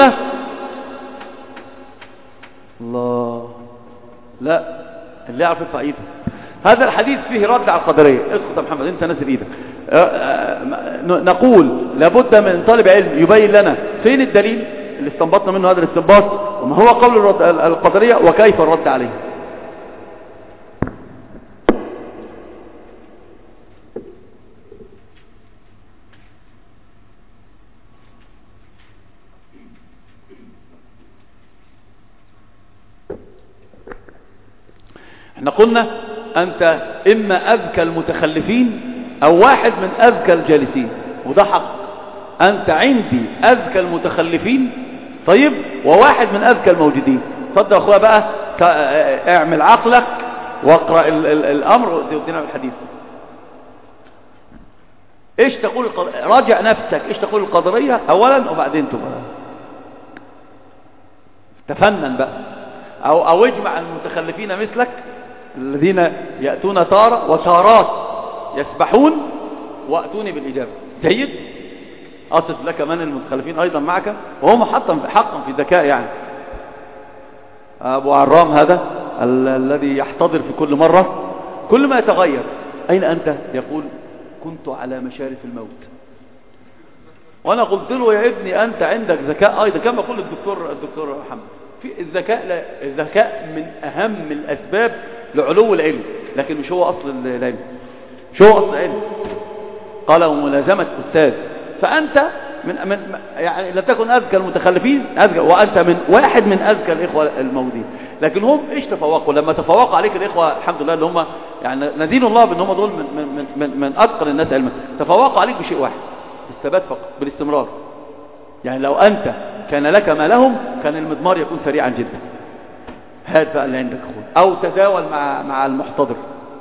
الله لا اللي يعرف يرفع ايده. هذا الحديث فيه رد على القدرية. اسكت محمد انت نازل ايدك. نقول لابد من طالب علم يبين لنا فين الدليل اللي استنبطنا منه هذا الاستنباط، وما هو قول القدرية وكيف الرد عليه. احنا قلنا أنت إما أذكى المتخلفين أو واحد من أذكى الجالسين، وده حق. أنت عندي أذكى المتخلفين طيب، وواحد من أذكى الموجودين. اتفضل أخويا بقى، اعمل عقلك واقرأ ال ال الأمر ودينا الحديث. إيش تقول القض... راجع نفسك، إيش تقول القدرية أولا وبعدين تبقى تفنن بقى، أو, أو اجمع المتخلفين مثلك الذين يأتون تارة وتارات يسبحون وأتوني بالإجابة. جيد، أصف لك من المتخلفين أيضا معك، وهم حقا حقا في ذكاء. يعني أبو عرام هذا ال الذي يحتضر في كل مرة، كل ما يتغير. أين أنت؟ يقول كنت على مشارف الموت. وأنا قلت له يا ابني أنت عندك ذكاء أيضا، كما يقول الدكتور الدكتور محمد، في الذكاء. لا، الذكاء من أهم الأسباب لعلو العلم، لكن مش هو أصل العلم، مش هو أصل العلم. قال وملازمة أستاذ. فأنت من, من يعني لا تكن أذكى المتخلفين أذكى، وأنت من واحد من أذكى الإخوة الموجودين. لكن هم إيش تفوقوا؟ لما تفوق عليك الإخوة الحمد لله اللي هم يعني ندين الله بأن هم دول من, من, من, من أتقن الناس علما، تفوقوا عليك بشيء واحد، بالثبات فقط، بالاستمرار. يعني لو أنت كان لك ما لهم كان المضمار يكون سريعا جدا. هات بقى اللي عندك أخوة، أو تداول مع مع المحتضر.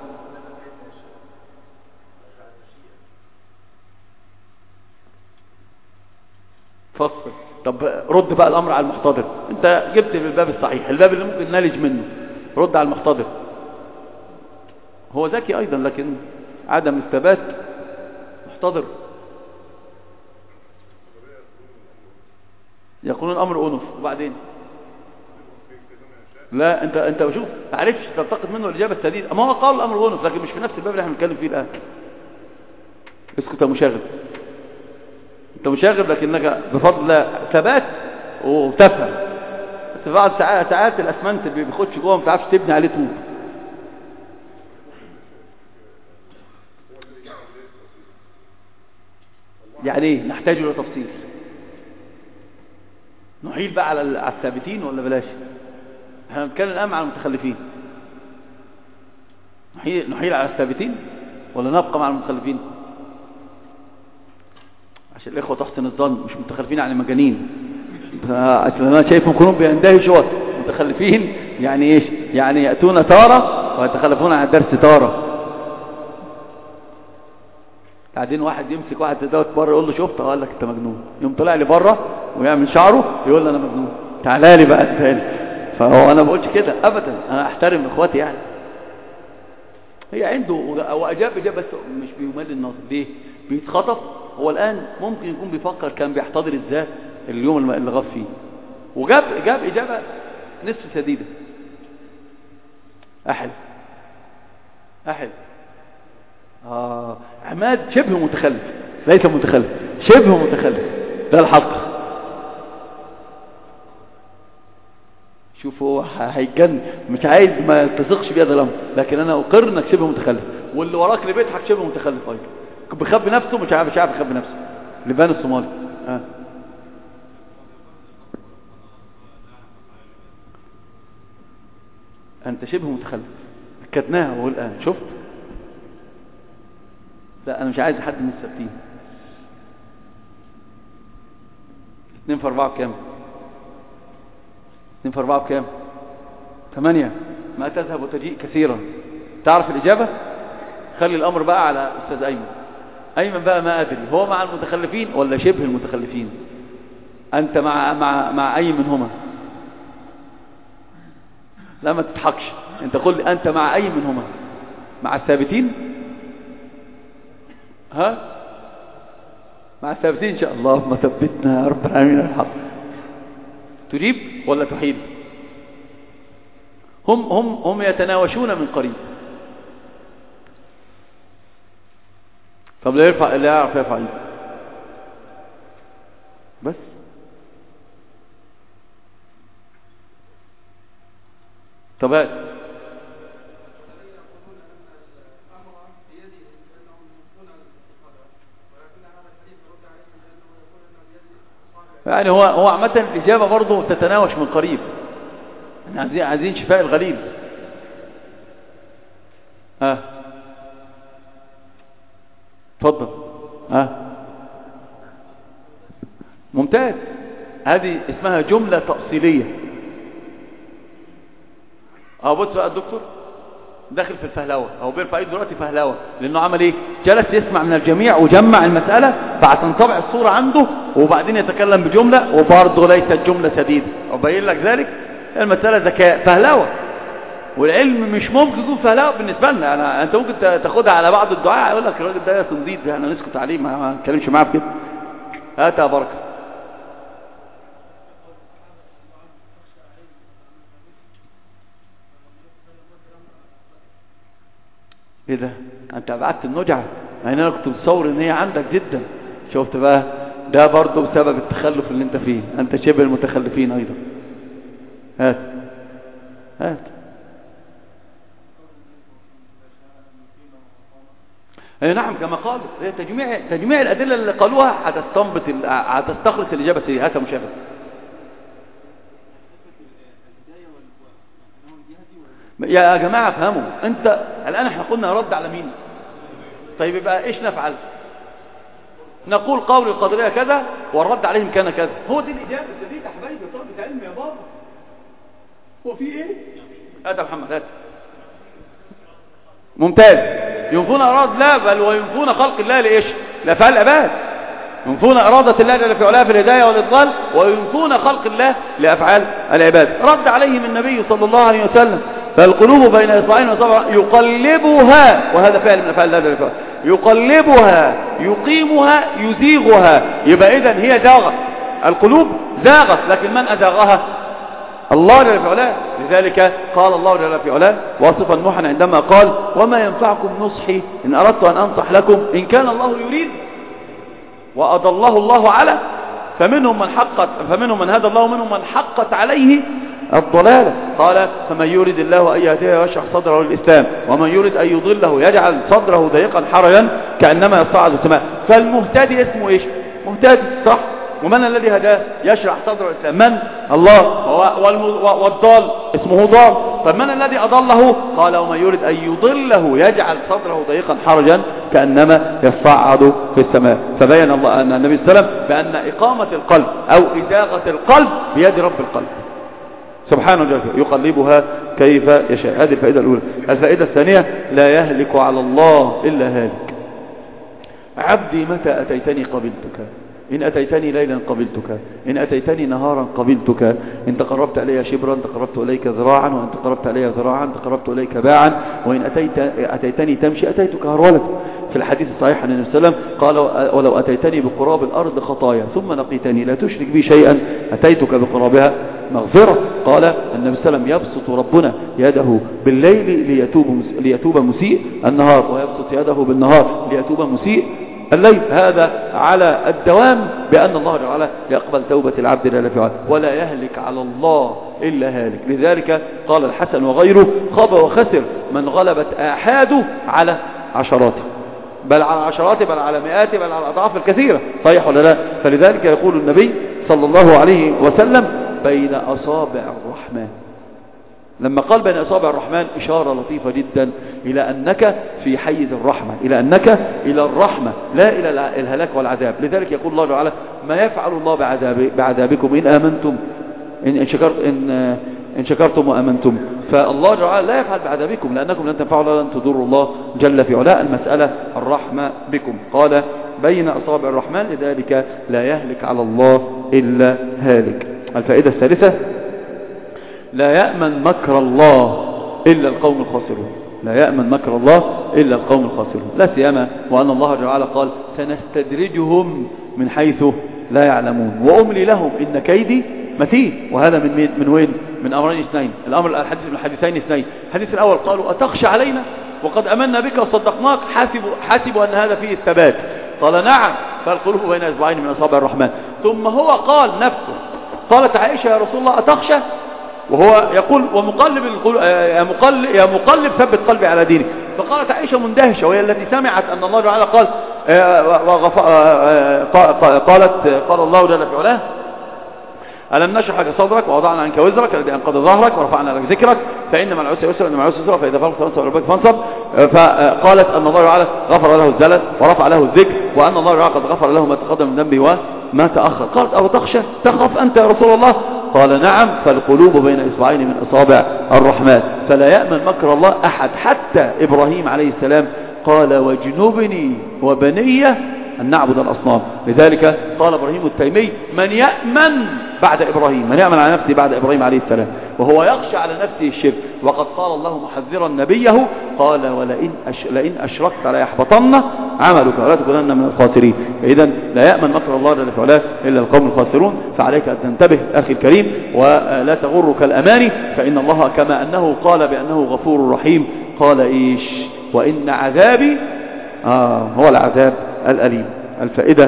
فصل. طب رد بقى الأمر على المحتضر. أنت جبت بالباب الصحيح، الباب اللي ممكن نلج منه. رد على المحتضر. هو ذكي أيضا لكن عدم الثبات. محتضر يقولون الأمر أنف، وبعدين لا أنت أنت بشوف تعرفش تلتقط منه الإجابة السديدة. أما هو قال الأمر أنف لكن مش في نفس الباب اللي احنا بنتكلم فيه الآن. اسكت يا مشاغب، انت مشاغب لكنك بفضل الله ثبات وتفهم. بس بعض ساعات ساعات الاسمنت اللي بيخش جوه ما تعرفش تبني عليه طوب. يعني ايه نحتاج الى تفصيل؟ نحيل بقى على الثابتين ولا بلاش؟ احنا بنتكلم الان مع المتخلفين. نحيل نحيل على الثابتين ولا نبقى مع المتخلفين؟ عشان الإخوة تحسن الظن، مش متخلفين يعني مجانين. عشان أنا شايفهم كلهم بيندهشوا متخلفين. يعني إيش؟ يعني يأتون تارة ويتخلفون عن الدرس تارة. بعدين واحد يمسك واحد تدوت بره يقول له شفت؟ قال لك أنت مجنون. يوم طلع لي بره ويعمل شعره يقول لي أنا مجنون، تعالى لي بقى الثاني. فهو أنا ما بقولش كده أبدا، أنا أحترم إخواتي يعني. هي عنده وأجاب إجابة بس مش بيمل الناظر. ليه؟ بيتخطف. هو الآن ممكن يكون بيفكر كان بيحتضر الذات اليوم اللي غاب فيه، وجاب جاب إجابة نصف سديدة. أحد أحد آه عماد شبه متخلف، ليس متخلف، شبه متخلف، ده الحق. شوف هو هيتجن، مش عايز ما تثقش بيه ده الأمر، لكن أنا أقر إنك شبه متخلف، واللي وراك اللي بيضحك شبه متخلف أيضا، بيخبي نفسه، مش عارف مش عارف يخبي نفسه. لبان الصومالي آه. أنت شبه متخلف، أكدناها وهو الآن شفت. لا أنا مش عايز حد من السبتين. اثنين في أربعة بكام؟ اثنين في أربعة بكام؟ ثمانية. ما تذهب وتجيء كثيرا. تعرف الإجابة؟ خلي الأمر بقى على أستاذ أيمن. أيمن بقى ما أدري هو مع المتخلفين ولا شبه المتخلفين؟ أنت مع مع مع أي منهما؟ لا ما تضحكش، أنت قل لي أنت مع أي منهما؟ مع الثابتين؟ ها؟ مع الثابتين إن شاء الله. اللهم ثبتنا يا رب العالمين الحق. تجيب ولا تحيل؟ هم هم هم يتناوشون من قريب. طب لا يرفع، لا يعرف يرفع ايده بس. طب هات يعني هو هو عامه الاجابه برضه تتناوش من قريب. عايزين عايزين شفاء الغليل. ها اتفضل. ها ممتاز. هذه اسمها جملة تأصيلية. اهو بص بقى الدكتور داخل في الفهلوة او بيرفع ايده دلوقتي فهلوة، لانه عمل ايه؟ جلس يسمع من الجميع وجمع المسألة بعد تنطبع الصورة عنده، وبعدين يتكلم بجملة وبرضه ليست جملة سديدة. أبين لك ذلك. المسألة ذكاء فهلوة، والعلم مش ممكن يكون فهلوة بالنسبة لنا. أنا أنت ممكن تاخدها على بعض الدعاء يقول لك الراجل ده تنضيد، احنا نسكت عليه ما نتكلمش معاه في كده. هات يا بركة. ايه ده؟ انت ابعدت النجعة، يعني انا كنت متصور ان هي عندك جدا. شفت بقى؟ ده برضه بسبب التخلف اللي انت فيه، انت شبه المتخلفين ايضا. هات هات. اي نعم كما قالوا، هي تجميع تجميع الادله اللي قالوها هتستنبط هتستخلص الاجابه سيئه. هات مشاهد. يا جماعه افهموا، انت الان احنا قلنا رد على مين؟ طيب يبقى ايش نفعل؟ نقول قول القدريه كذا والرد عليهم كان كذا. هو دي الاجابه دي يا حبايبي، طالب علم يا بابا. هو في ايه؟ هات يا محمد هات. ممتاز. ينفون اراد لا بل وينفون خلق الله لايش؟ لافعال العباد. ينفون اراده الله جل في علاه في الهدايه والاضلال، وينفون خلق الله لافعال العباد. رد عليهم النبي صلى الله عليه وسلم: فالقلوب بين اصبعين وصبع يقلبها، وهذا فعل من افعال الله جل في علاه، يقلبها يقيمها يزيغها. يبقى اذا هي زاغت، القلوب زاغت، لكن من ازاغها؟ الله جل في علاه. لذلك قال الله جل في علاه واصفا نوحا عندما قال: وما ينفعكم نصحي إن أردت أن أنصح لكم إن كان الله يريد وأضله الله على فمنهم من حقت فمنهم من هدى الله ومنهم من حقت عليه الضلالة. قال: فمن يريد الله أن يهديه يشرح صدره للإسلام ومن يريد أن يضله يجعل صدره ضيقا حرجا كأنما يصعد السماء. فالمهتدي اسمه إيش؟ مهتدي، صح؟ ومن الذي هداه؟ يشرح صدره الإسلام. من؟ الله. والضال اسمه ضال. فمن الذي أضله؟ قال: ومن يريد أن يضله يجعل صدره ضيقا حرجا كأنما يصعد في السماء. فبين الله أن النبي صلى الله عليه وسلم بأن إقامة القلب أو إزاغة القلب بيد رب القلب سبحانه وتعالى يقلبها كيف يشاء. هذه الفائدة الأولى. الفائدة الثانية: لا يهلك على الله إلا هالك. عبدي متى أتيتني قبلتك، إن أتيتني ليلا قبلتك، إن أتيتني نهارا قبلتك، إن تقربت إلي شبرا تقربت إليك ذراعا، وإن تقربت إلي ذراعا تقربت إليك باعا، وإن أتيت أتيتني تمشي أتيتك هرولة. في الحديث الصحيح عن النبي صلى الله عليه وسلم قال: ولو أتيتني بقراب الأرض خطايا ثم لقيتني لا تشرك بي شيئا أتيتك بقرابها مغفرة. قال النبي صلى الله عليه وسلم: يبسط ربنا يده بالليل ليتوب ليتوب مسيء النهار، ويبسط يده بالنهار ليتوب مسيء الليل. هذا على الدوام بأن الله تعالى يقبل توبة العبد لا في عاده. ولا يهلك على الله إلا هالك. لذلك قال الحسن وغيره: خاب وخسر من غلبت آحاده على عشراته، بل على عشراته، بل على مئات، بل على أضعاف الكثيرة. صحيح ولا لا؟ فلذلك يقول النبي صلى الله عليه وسلم: بين أصابع الرحمن. لما قال بين أصابع الرحمن إشارة لطيفة جدا إلى أنك في حيز الرحمة، إلى أنك إلى الرحمة لا إلى الهلاك والعذاب. لذلك يقول الله تعالى: ما يفعل الله بعذاب بعذابكم إن آمنتم إن شكرت إن إن شكرتم وآمنتم. فالله تعالى لا يفعل بعذابكم لأنكم لن تنفعوا ولا لن تضروا الله جل في علاه. المسألة الرحمة بكم. قال: بين أصابع الرحمن، لذلك لا يهلك على الله إلا هالك. الفائدة الثالثة: لا يأمن مكر الله إلا القوم الخاسرون. لا يأمن مكر الله إلا القوم الخاسرون، لا سيما وأن الله تعالى قال: سنستدرجهم من حيث لا يعلمون وأملي لهم إن كيدي متين. وهذا من من وين؟ من أمرين اثنين. الأمر الحديث من الحديثين اثنين. الحديث الأول قالوا: أتخشى علينا وقد أمنا بك وصدقناك، حاسبوا حاسبوا أن هذا فيه الثبات. قال: نعم، فالقلوب بين أصبعين من أصابع الرحمن. ثم هو قال نفسه، قالت عائشة: يا رسول الله أتخشى؟ وهو يقول: ومقلب القلوب يا مقلب يا مقلب ثبت قلبي على دينك. فقالت عائشة مندهشة، وهي التي سمعت أن الله تعالى قال قالت قال الله جل في علاه: ألم نشرح لك صدرك ووضعنا عنك وزرك الذي أنقض ظهرك ورفعنا لك ذكرك فإن مع العسر يسرا إن مع العسر يسرا فإذا فرغت فانصب ربك فانصب. فقالت أن الله تعالى غفر له الزلل ورفع له الذكر وأن الله تعالى قد غفر له ما تقدم من ذنبه وما تأخر. قالت أو تخشى تخاف أنت يا رسول الله؟ قال نعم، فالقلوب بين إصبعين من إصابع الرحمن فلا يأمن مكر الله أحد. حتى إبراهيم عليه السلام قال واجنبني وبني أن نعبد الأصنام. لذلك قال إبراهيم التيمي من يأمن بعد إبراهيم، من يأمن على نفسه بعد إبراهيم عليه السلام وهو يخشى على نفسه الشرك. وقد قال الله محذرا نبيه قال ولئن أش... لئن أشركت ليحبطن عملك ولا تكونن من الخاسرين. فإذا لا يأمن مكر الله جل وعلا إلا القوم الخاسرون. فعليك أن تنتبه أخي الكريم ولا تغرك الأماني، فإن الله كما أنه قال بأنه غفور رحيم قال إيش وإن عذابي آه هو العذاب الأليم. الفائدة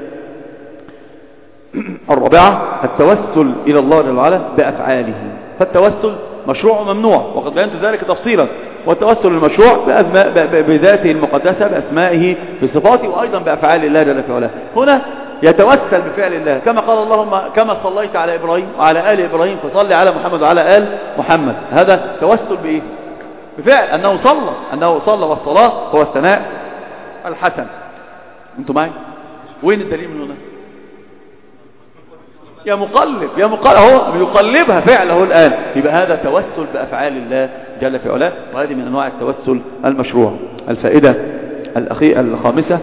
الرابعة التوسل إلى الله جل وعلا بأفعاله. فالتوسل مشروع وممنوع وقد بينت ذلك تفصيلا. والتوسل المشروع بذاته المقدسة بأسمائه بصفاته وأيضا بأفعال الله جل وعلا. هنا يتوسل بفعل الله كما قال اللهم كما صليت على إبراهيم وعلى آل إبراهيم فصلي على محمد وعلى آل محمد. هذا توسل بإيه؟ بفعل أنه صلى أنه صلى والصلاة هو الثناء الحسن. انتوا معي؟ وين الدليل من هنا؟ يا مقلب يا مقلب هو يقلبها فعله الآن. يبقى هذا توسل بأفعال الله جل في علاه وهذه من أنواع التوسل المشروع. الفائدة الأخيرة الخامسة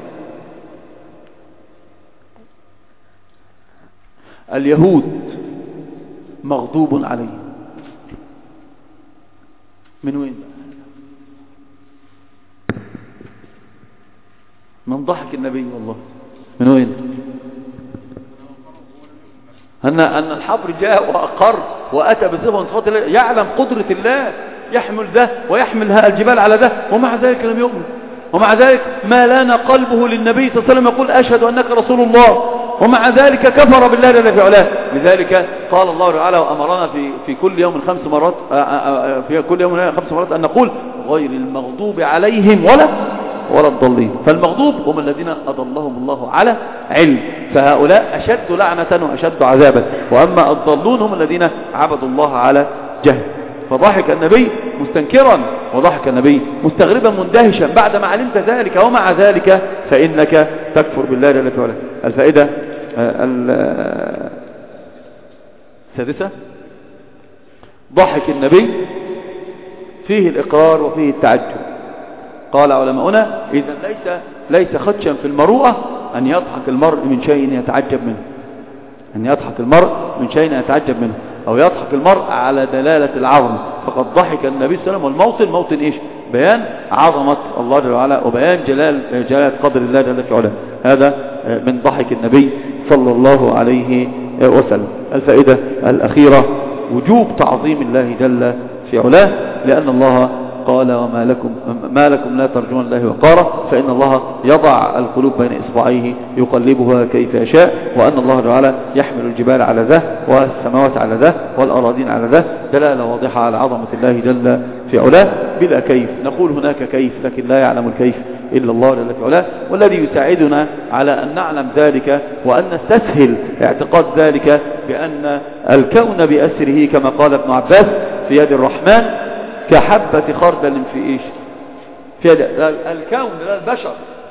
اليهود مغضوب عليهم. من وين؟ من ضحك النبي والله. من وين؟ أن أن الحبر جاء وأقر وأتى بصفة من صفات الله، يعلم قدرة الله، يحمل ذا ويحمل الجبال على ذا، ومع ذلك لم يؤمن. ومع ذلك ما لان قلبه للنبي صلى الله عليه وسلم يقول أشهد أنك رسول الله، ومع ذلك كفر بالله جل في علاه. لذلك قال الله تعالى وأمرنا في في كل يوم خمس مرات في كل يوم خمس مرات أن نقول غير المغضوب عليهم ولا ولا الضالين. فالمغضوب هم الذين أضلهم الله على علم، فهؤلاء أشد لعنة وأشد عذابا، وأما الضالون هم الذين عبدوا الله على جهل. فضحك النبي مستنكرا وضحك النبي مستغربا مندهشا بعدما علمت ذلك، ومع ذلك فإنك تكفر بالله جل وعلا. الفائدة السادسة ضحك النبي فيه الإقرار وفيه التعجب. قال علماؤنا إذا ليس ليس خدشا في المروءة أن يضحك المرء من شيء يتعجب منه، أن يضحك المرء من شيء يتعجب منه، أو يضحك المرء على دلالة العظمة. فقد ضحك النبي صلى الله عليه وسلم، والموطن موطن إيش؟ بيان عظمة الله جل وعلا وبيان جلال جلالة قدر الله جل وعلا. هذا من ضحك النبي صلى الله عليه وسلم. الفائدة الأخيرة وجوب تعظيم الله جل في علاه، لأن الله قال وما لكم ما لكم لا ترجون الله وقارا، فإن الله يضع القلوب بين إصبعيه يقلبها كيف يشاء، وأن الله تعالى يحمل الجبال على ذا والسماوات على ذا والأراضين على ذا، دلالة واضحة على عظمة الله جل في علاه بلا كيف. نقول هناك كيف لكن لا يعلم الكيف إلا الله جل في علاه، والذي يساعدنا على أن نعلم ذلك وأن نستسهل اعتقاد ذلك بأن الكون بأسره كما قال ابن عباس في يد الرحمن كحبة خردل في إيش؟ في يد الكون، لا البشر.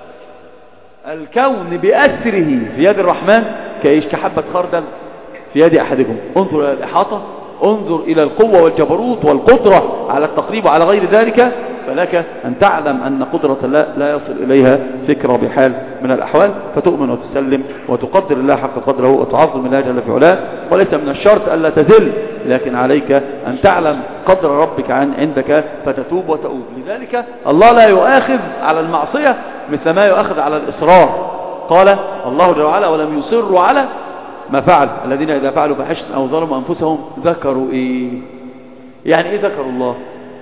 الكون بأسره في يد الرحمن كإيش؟ كحبة خردل في يد أحدكم. انظر إلى الإحاطة، انظر إلى القوة والجبروت والقدرة على التقريب وعلى غير ذلك، فلك أن تعلم أن قدرة الله لا يصل إليها فكرة بحال من الأحوال، فتؤمن وتسلم وتقدر الله حق قدره وتعظم الله جل في علاه. وليس من الشرط ألا تذل، لكن عليك أن تعلم قدر ربك عن عندك فتتوب وتؤوب. لذلك الله لا يؤاخذ على المعصية مثل ما يؤاخذ على الإصرار. قال الله جل وعلا ولم يصروا على ما فعل الذين إذا فعلوا فحشا أو ظلموا أنفسهم ذكروا إيه؟ يعني إيه ذكروا الله؟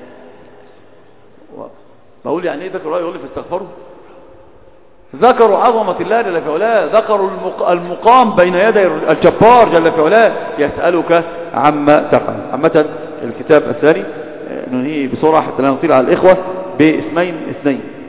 بقول يعني إيه ذكروا الله؟ يقول لي فاستغفروا. ذكروا عظمة الله جل في علاه، ذكروا المقام بين يدي الجبار جل في علاه يسألك عما تفعل. عامة الكتاب الثاني ننهي بسرعة حتى لا نطيل على الإخوة باسمين اثنين.